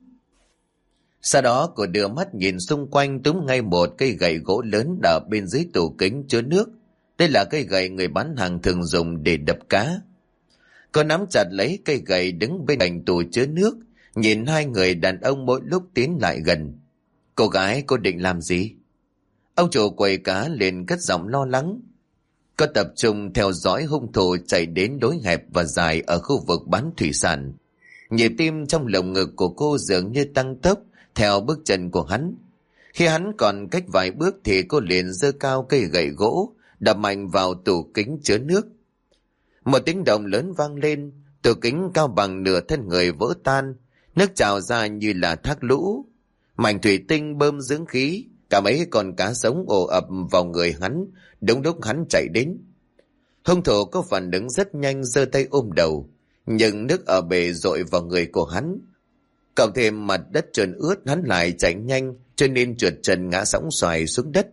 Sau đó cô đưa mắt nhìn xung quanh, túm ngay một cây gậy gỗ lớn ở bên dưới tủ kính chứa nước. Đây là cây gậy người bán hàng thường dùng để đập cá. Cô nắm chặt lấy cây gậy đứng bên cạnh tủ chứa nước, nhìn hai người đàn ông mỗi lúc tiến lại gần. Cô gái, cô định làm gì? Ông chủ quầy cá liền cất giọng lo lắng. Cô tập trung theo dõi hung thủ chạy đến lối hẹp và dài ở khu vực bán thủy sản. Nhịp tim trong lồng ngực của cô dường như tăng tốc theo bước chân của hắn. Khi hắn còn cách vài bước thì cô liền giơ cao cây gậy gỗ, đập mạnh vào tủ kính chứa nước. Một tiếng động lớn vang lên, tủ kính cao bằng nửa thân người vỡ tan, nước trào ra như là thác lũ. Mảnh thủy tinh bơm dưỡng khí, cả mấy con cá sống ồ ập vào người hắn, đúng lúc hắn chạy đến. Hung thủ có phản ứng rất nhanh, giơ tay ôm đầu, nhưng nước ở bể dội vào người của hắn. Cộng thêm mặt đất trơn ướt, hắn lại chạy nhanh, cho nên trượt chân ngã sóng xoài xuống đất.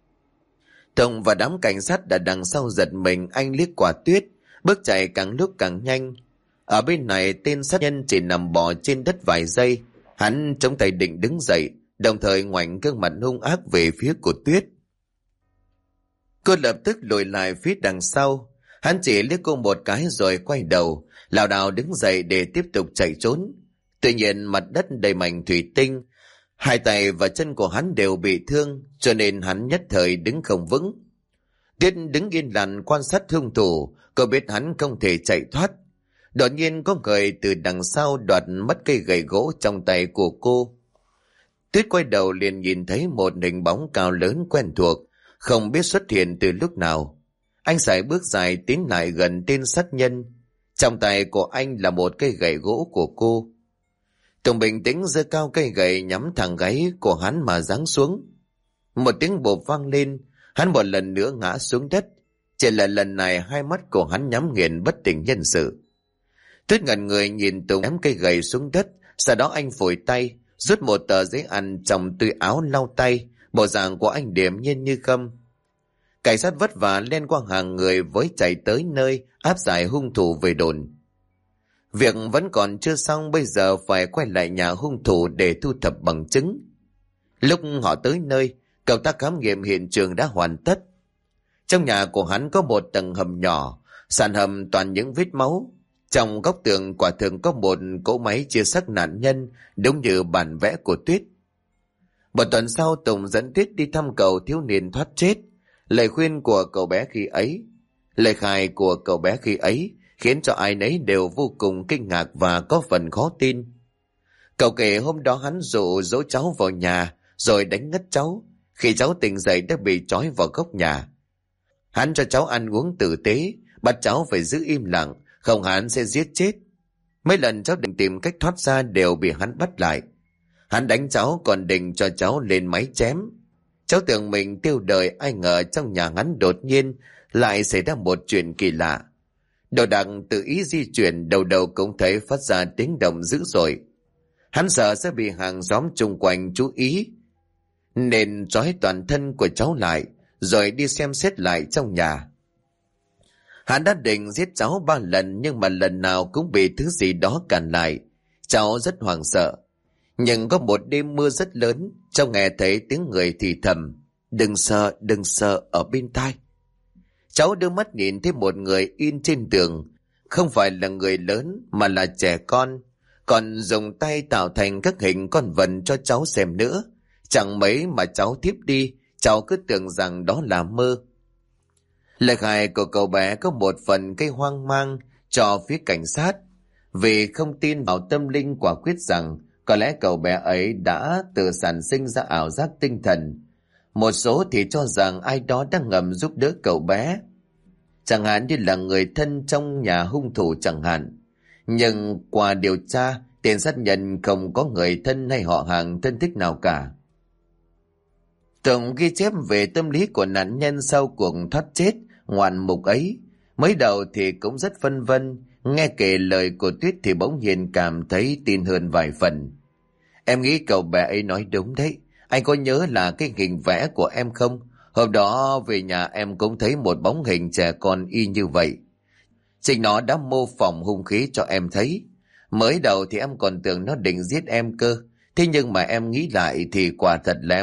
Tùng và đám cảnh sát đã đằng sau giật mình, anh liếc qua Tuyết, bước chạy càng lúc càng nhanh. Ở bên này tên sát nhân chỉ nằm bò trên đất vài giây, hắn chống tay định đứng dậy, đồng thời ngoảnh gương mặt hung ác về phía của Tuyết. Cô lập tức lùi lại phía đằng sau, hắn chỉ liếc cô một cái rồi quay đầu, lảo đảo đứng dậy để tiếp tục chạy trốn. Tuy nhiên mặt đất đầy mảnh thủy tinh, hai tay và chân của hắn đều bị thương, cho nên hắn nhất thời đứng không vững. Tuyết đứng yên lặng quan sát hung thủ, cô biết hắn không thể chạy thoát. Đột nhiên có người từ đằng sau đoạt mất cây gậy gỗ trong tay của cô. Tuyết quay đầu liền nhìn thấy một hình bóng cao lớn quen thuộc, không biết xuất hiện từ lúc nào. Anh sải bước dài tiến lại gần tên sát nhân. Trong tay của anh là một cây gậy gỗ của cô. Tùng bình tĩnh giơ cao cây gậy nhắm thẳng gáy của hắn mà giáng xuống. Một tiếng bộp vang lên, hắn một lần nữa ngã xuống đất. Chỉ là lần này hai mắt của hắn nhắm nghiền bất tỉnh nhân sự. Tuyết ngẩn người nhìn Tùng ném cây gậy xuống đất, sau đó anh phủi tay, rút một tờ giấy ăn trong túi áo lau tay, bộ dạng của anh điềm nhiên như không. Cảnh sát vất vả len qua hàng người với chạy tới nơi áp giải hung thủ về đồn. Việc vẫn còn chưa xong, bây giờ phải quay lại nhà hung thủ để thu thập bằng chứng. Lúc họ tới nơi, công tác khám nghiệm hiện trường đã hoàn tất. Trong nhà của hắn có một tầng hầm nhỏ, sàn hầm toàn những vết máu. Trong góc tường quả thực có một cỗ máy chia xác nạn nhân, đúng như bản vẽ của Tuyết. Một tuần sau, Tùng dẫn Tuyết đi thăm cậu thiếu niên thoát chết. Lời khuyên của cậu bé khi ấy, lời khai của cậu bé khi ấy khiến cho ai nấy đều vô cùng kinh ngạc và có phần khó tin. Cậu kể hôm đó hắn dụ dỗ cháu vào nhà rồi đánh ngất cháu. Khi cháu tỉnh dậy đã bị trói vào góc nhà. Hắn cho cháu ăn uống tử tế, bắt cháu phải giữ im lặng, không hắn sẽ giết chết. Mấy lần cháu định tìm cách thoát ra đều bị hắn bắt lại. Hắn đánh cháu còn định cho cháu lên máy chém. Cháu tưởng mình tiêu đời, ai ngờ trong nhà hắn đột nhiên lại xảy ra một chuyện kỳ lạ. Đồ đạc tự ý di chuyển, đầu đầu cũng thấy phát ra tiếng động dữ dội. Hắn sợ sẽ bị hàng xóm chung quanh chú ý, nên trói toàn thân của cháu lại, rồi đi xem xét lại trong nhà. Hắn đã định giết cháu 3 lần, nhưng mà lần nào cũng bị thứ gì đó cản lại. Cháu rất hoảng sợ. Nhưng có một đêm mưa rất lớn, cháu nghe thấy tiếng người thì thầm, đừng sợ ở bên tai. Cháu đưa mắt nhìn thấy một người in trên tường, không phải là người lớn mà là trẻ con, còn dùng tay tạo thành các hình con vật cho cháu xem nữa. Chẳng mấy mà cháu thiếp đi, cháu cứ tưởng rằng đó là mơ. Lời khai của cậu bé có một phần gây hoang mang cho phía cảnh sát, vì không tin vào tâm linh quả quyết rằng có lẽ cậu bé ấy đã tự sản sinh ra ảo giác tinh thần. Một số thì cho rằng ai đó đang ngầm giúp đỡ cậu bé, chẳng hạn như là người thân trong nhà hung thủ chẳng hạn. Nhưng qua điều tra, tiền sát nhân không có người thân hay họ hàng thân thích nào cả. Tùng ghi chép về tâm lý của nạn nhân sau cuộc thoát chết ngoạn mục ấy. Mới đầu thì cũng rất phân vân, nghe kể lời của Tuyết thì bỗng nhiên cảm thấy tin hơn vài phần. Em nghĩ cậu bé ấy nói đúng đấy. Anh có nhớ là cái hình vẽ của em không? Hôm đó về nhà em cũng thấy một bóng hình trẻ con y như vậy. Chính nó đã mô phỏng hung khí cho em thấy. Mới đầu thì em còn tưởng nó định giết em cơ. Thế nhưng mà em nghĩ lại thì quả thật là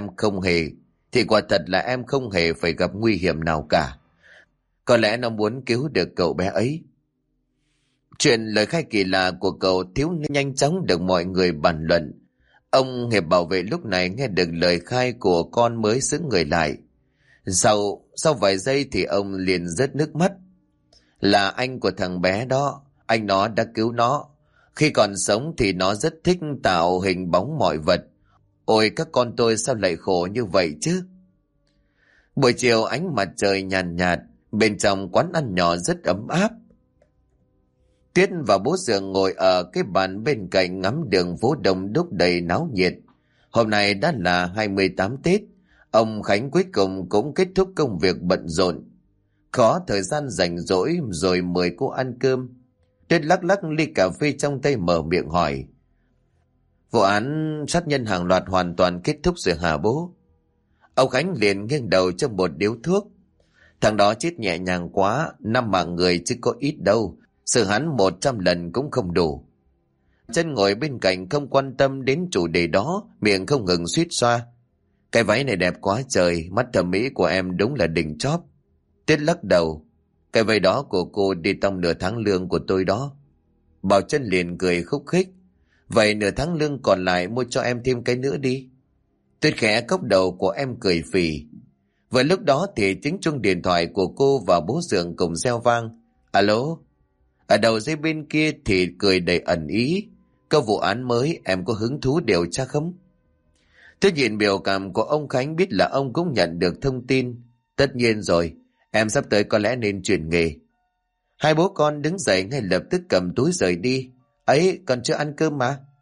em không hề phải gặp nguy hiểm nào cả. Có lẽ nó muốn cứu được cậu bé ấy. Chuyện lời khai kỳ lạ của cậu thiếu niên nhanh chóng được mọi người bàn luận. Ông hiệp bảo vệ lúc này nghe được lời khai của con mới xứng người lại. Sau vài giây thì ông liền rớt nước mắt. Là anh của thằng bé đó, anh nó đã cứu nó. Khi còn sống thì nó rất thích tạo hình bóng mọi vật. Ôi các con tôi sao lại khổ như vậy chứ? Buổi chiều ánh mặt trời nhàn nhạt, bên trong quán ăn nhỏ rất ấm áp. Tuyết và bố Dượng ngồi ở cái bàn bên cạnh ngắm đường phố đông đúc đầy náo nhiệt. Hôm nay đã là 28 Tết, ông Khánh cuối cùng cũng kết thúc công việc bận rộn. Có thời gian rảnh rỗi rồi mời cô ăn cơm. Tuyết lắc lắc ly cà phê trong tay mở miệng hỏi. Vụ án sát nhân hàng loạt hoàn toàn kết thúc rồi hả bố? Ông Khánh liền nghiêng đầu cho một điếu thuốc. Thằng đó chết nhẹ nhàng quá, 5 mạng người chứ có ít đâu. Xử hắn 100 lần cũng không đủ. Chân ngồi bên cạnh không quan tâm đến chủ đề đó, miệng không ngừng suýt xoa. Cái váy này đẹp quá trời, mắt thẩm mỹ của em đúng là đỉnh chóp. Tuyết lắc đầu. Cái váy đó của cô đi tông nửa tháng lương của tôi đó. Bảo Chân liền cười khúc khích. Vậy nửa tháng lương còn lại mua cho em thêm cái nữa đi. Tuyết khẽ cốc đầu của em cười phì. Vừa lúc đó thì tiếng chuông điện thoại của cô và bố Dượng cùng reo vang. Alo? Ở đầu dây bên kia thì cười đầy ẩn ý. Có vụ án mới em có hứng thú điều tra không? Tuyết nhìn biểu cảm của ông Khánh biết là ông cũng nhận được thông tin. Tất nhiên rồi, em sắp tới có lẽ nên chuyển nghề. Hai bố con đứng dậy ngay lập tức cầm túi rời đi. Ấy, còn chưa ăn cơm mà.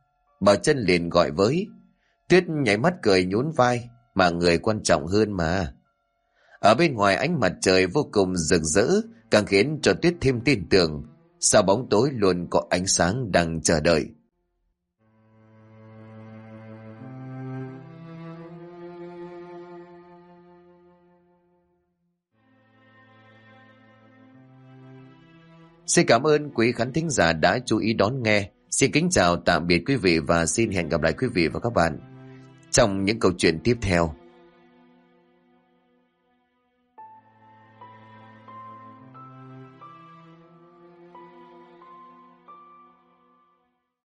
Bảo Trân liền gọi với. Tuyết nháy mắt cười nhún vai, mà người quan trọng hơn mà. Ở bên ngoài ánh mặt trời vô cùng rực rỡ, càng khiến cho Tuyết thêm tin tưởng, sau bóng tối luôn có ánh sáng đang chờ đợi. Xin cảm ơn quý khán thính giả đã chú ý đón nghe. Xin kính chào tạm biệt quý vị và xin hẹn gặp lại quý vị và các bạn trong những câu chuyện tiếp theo.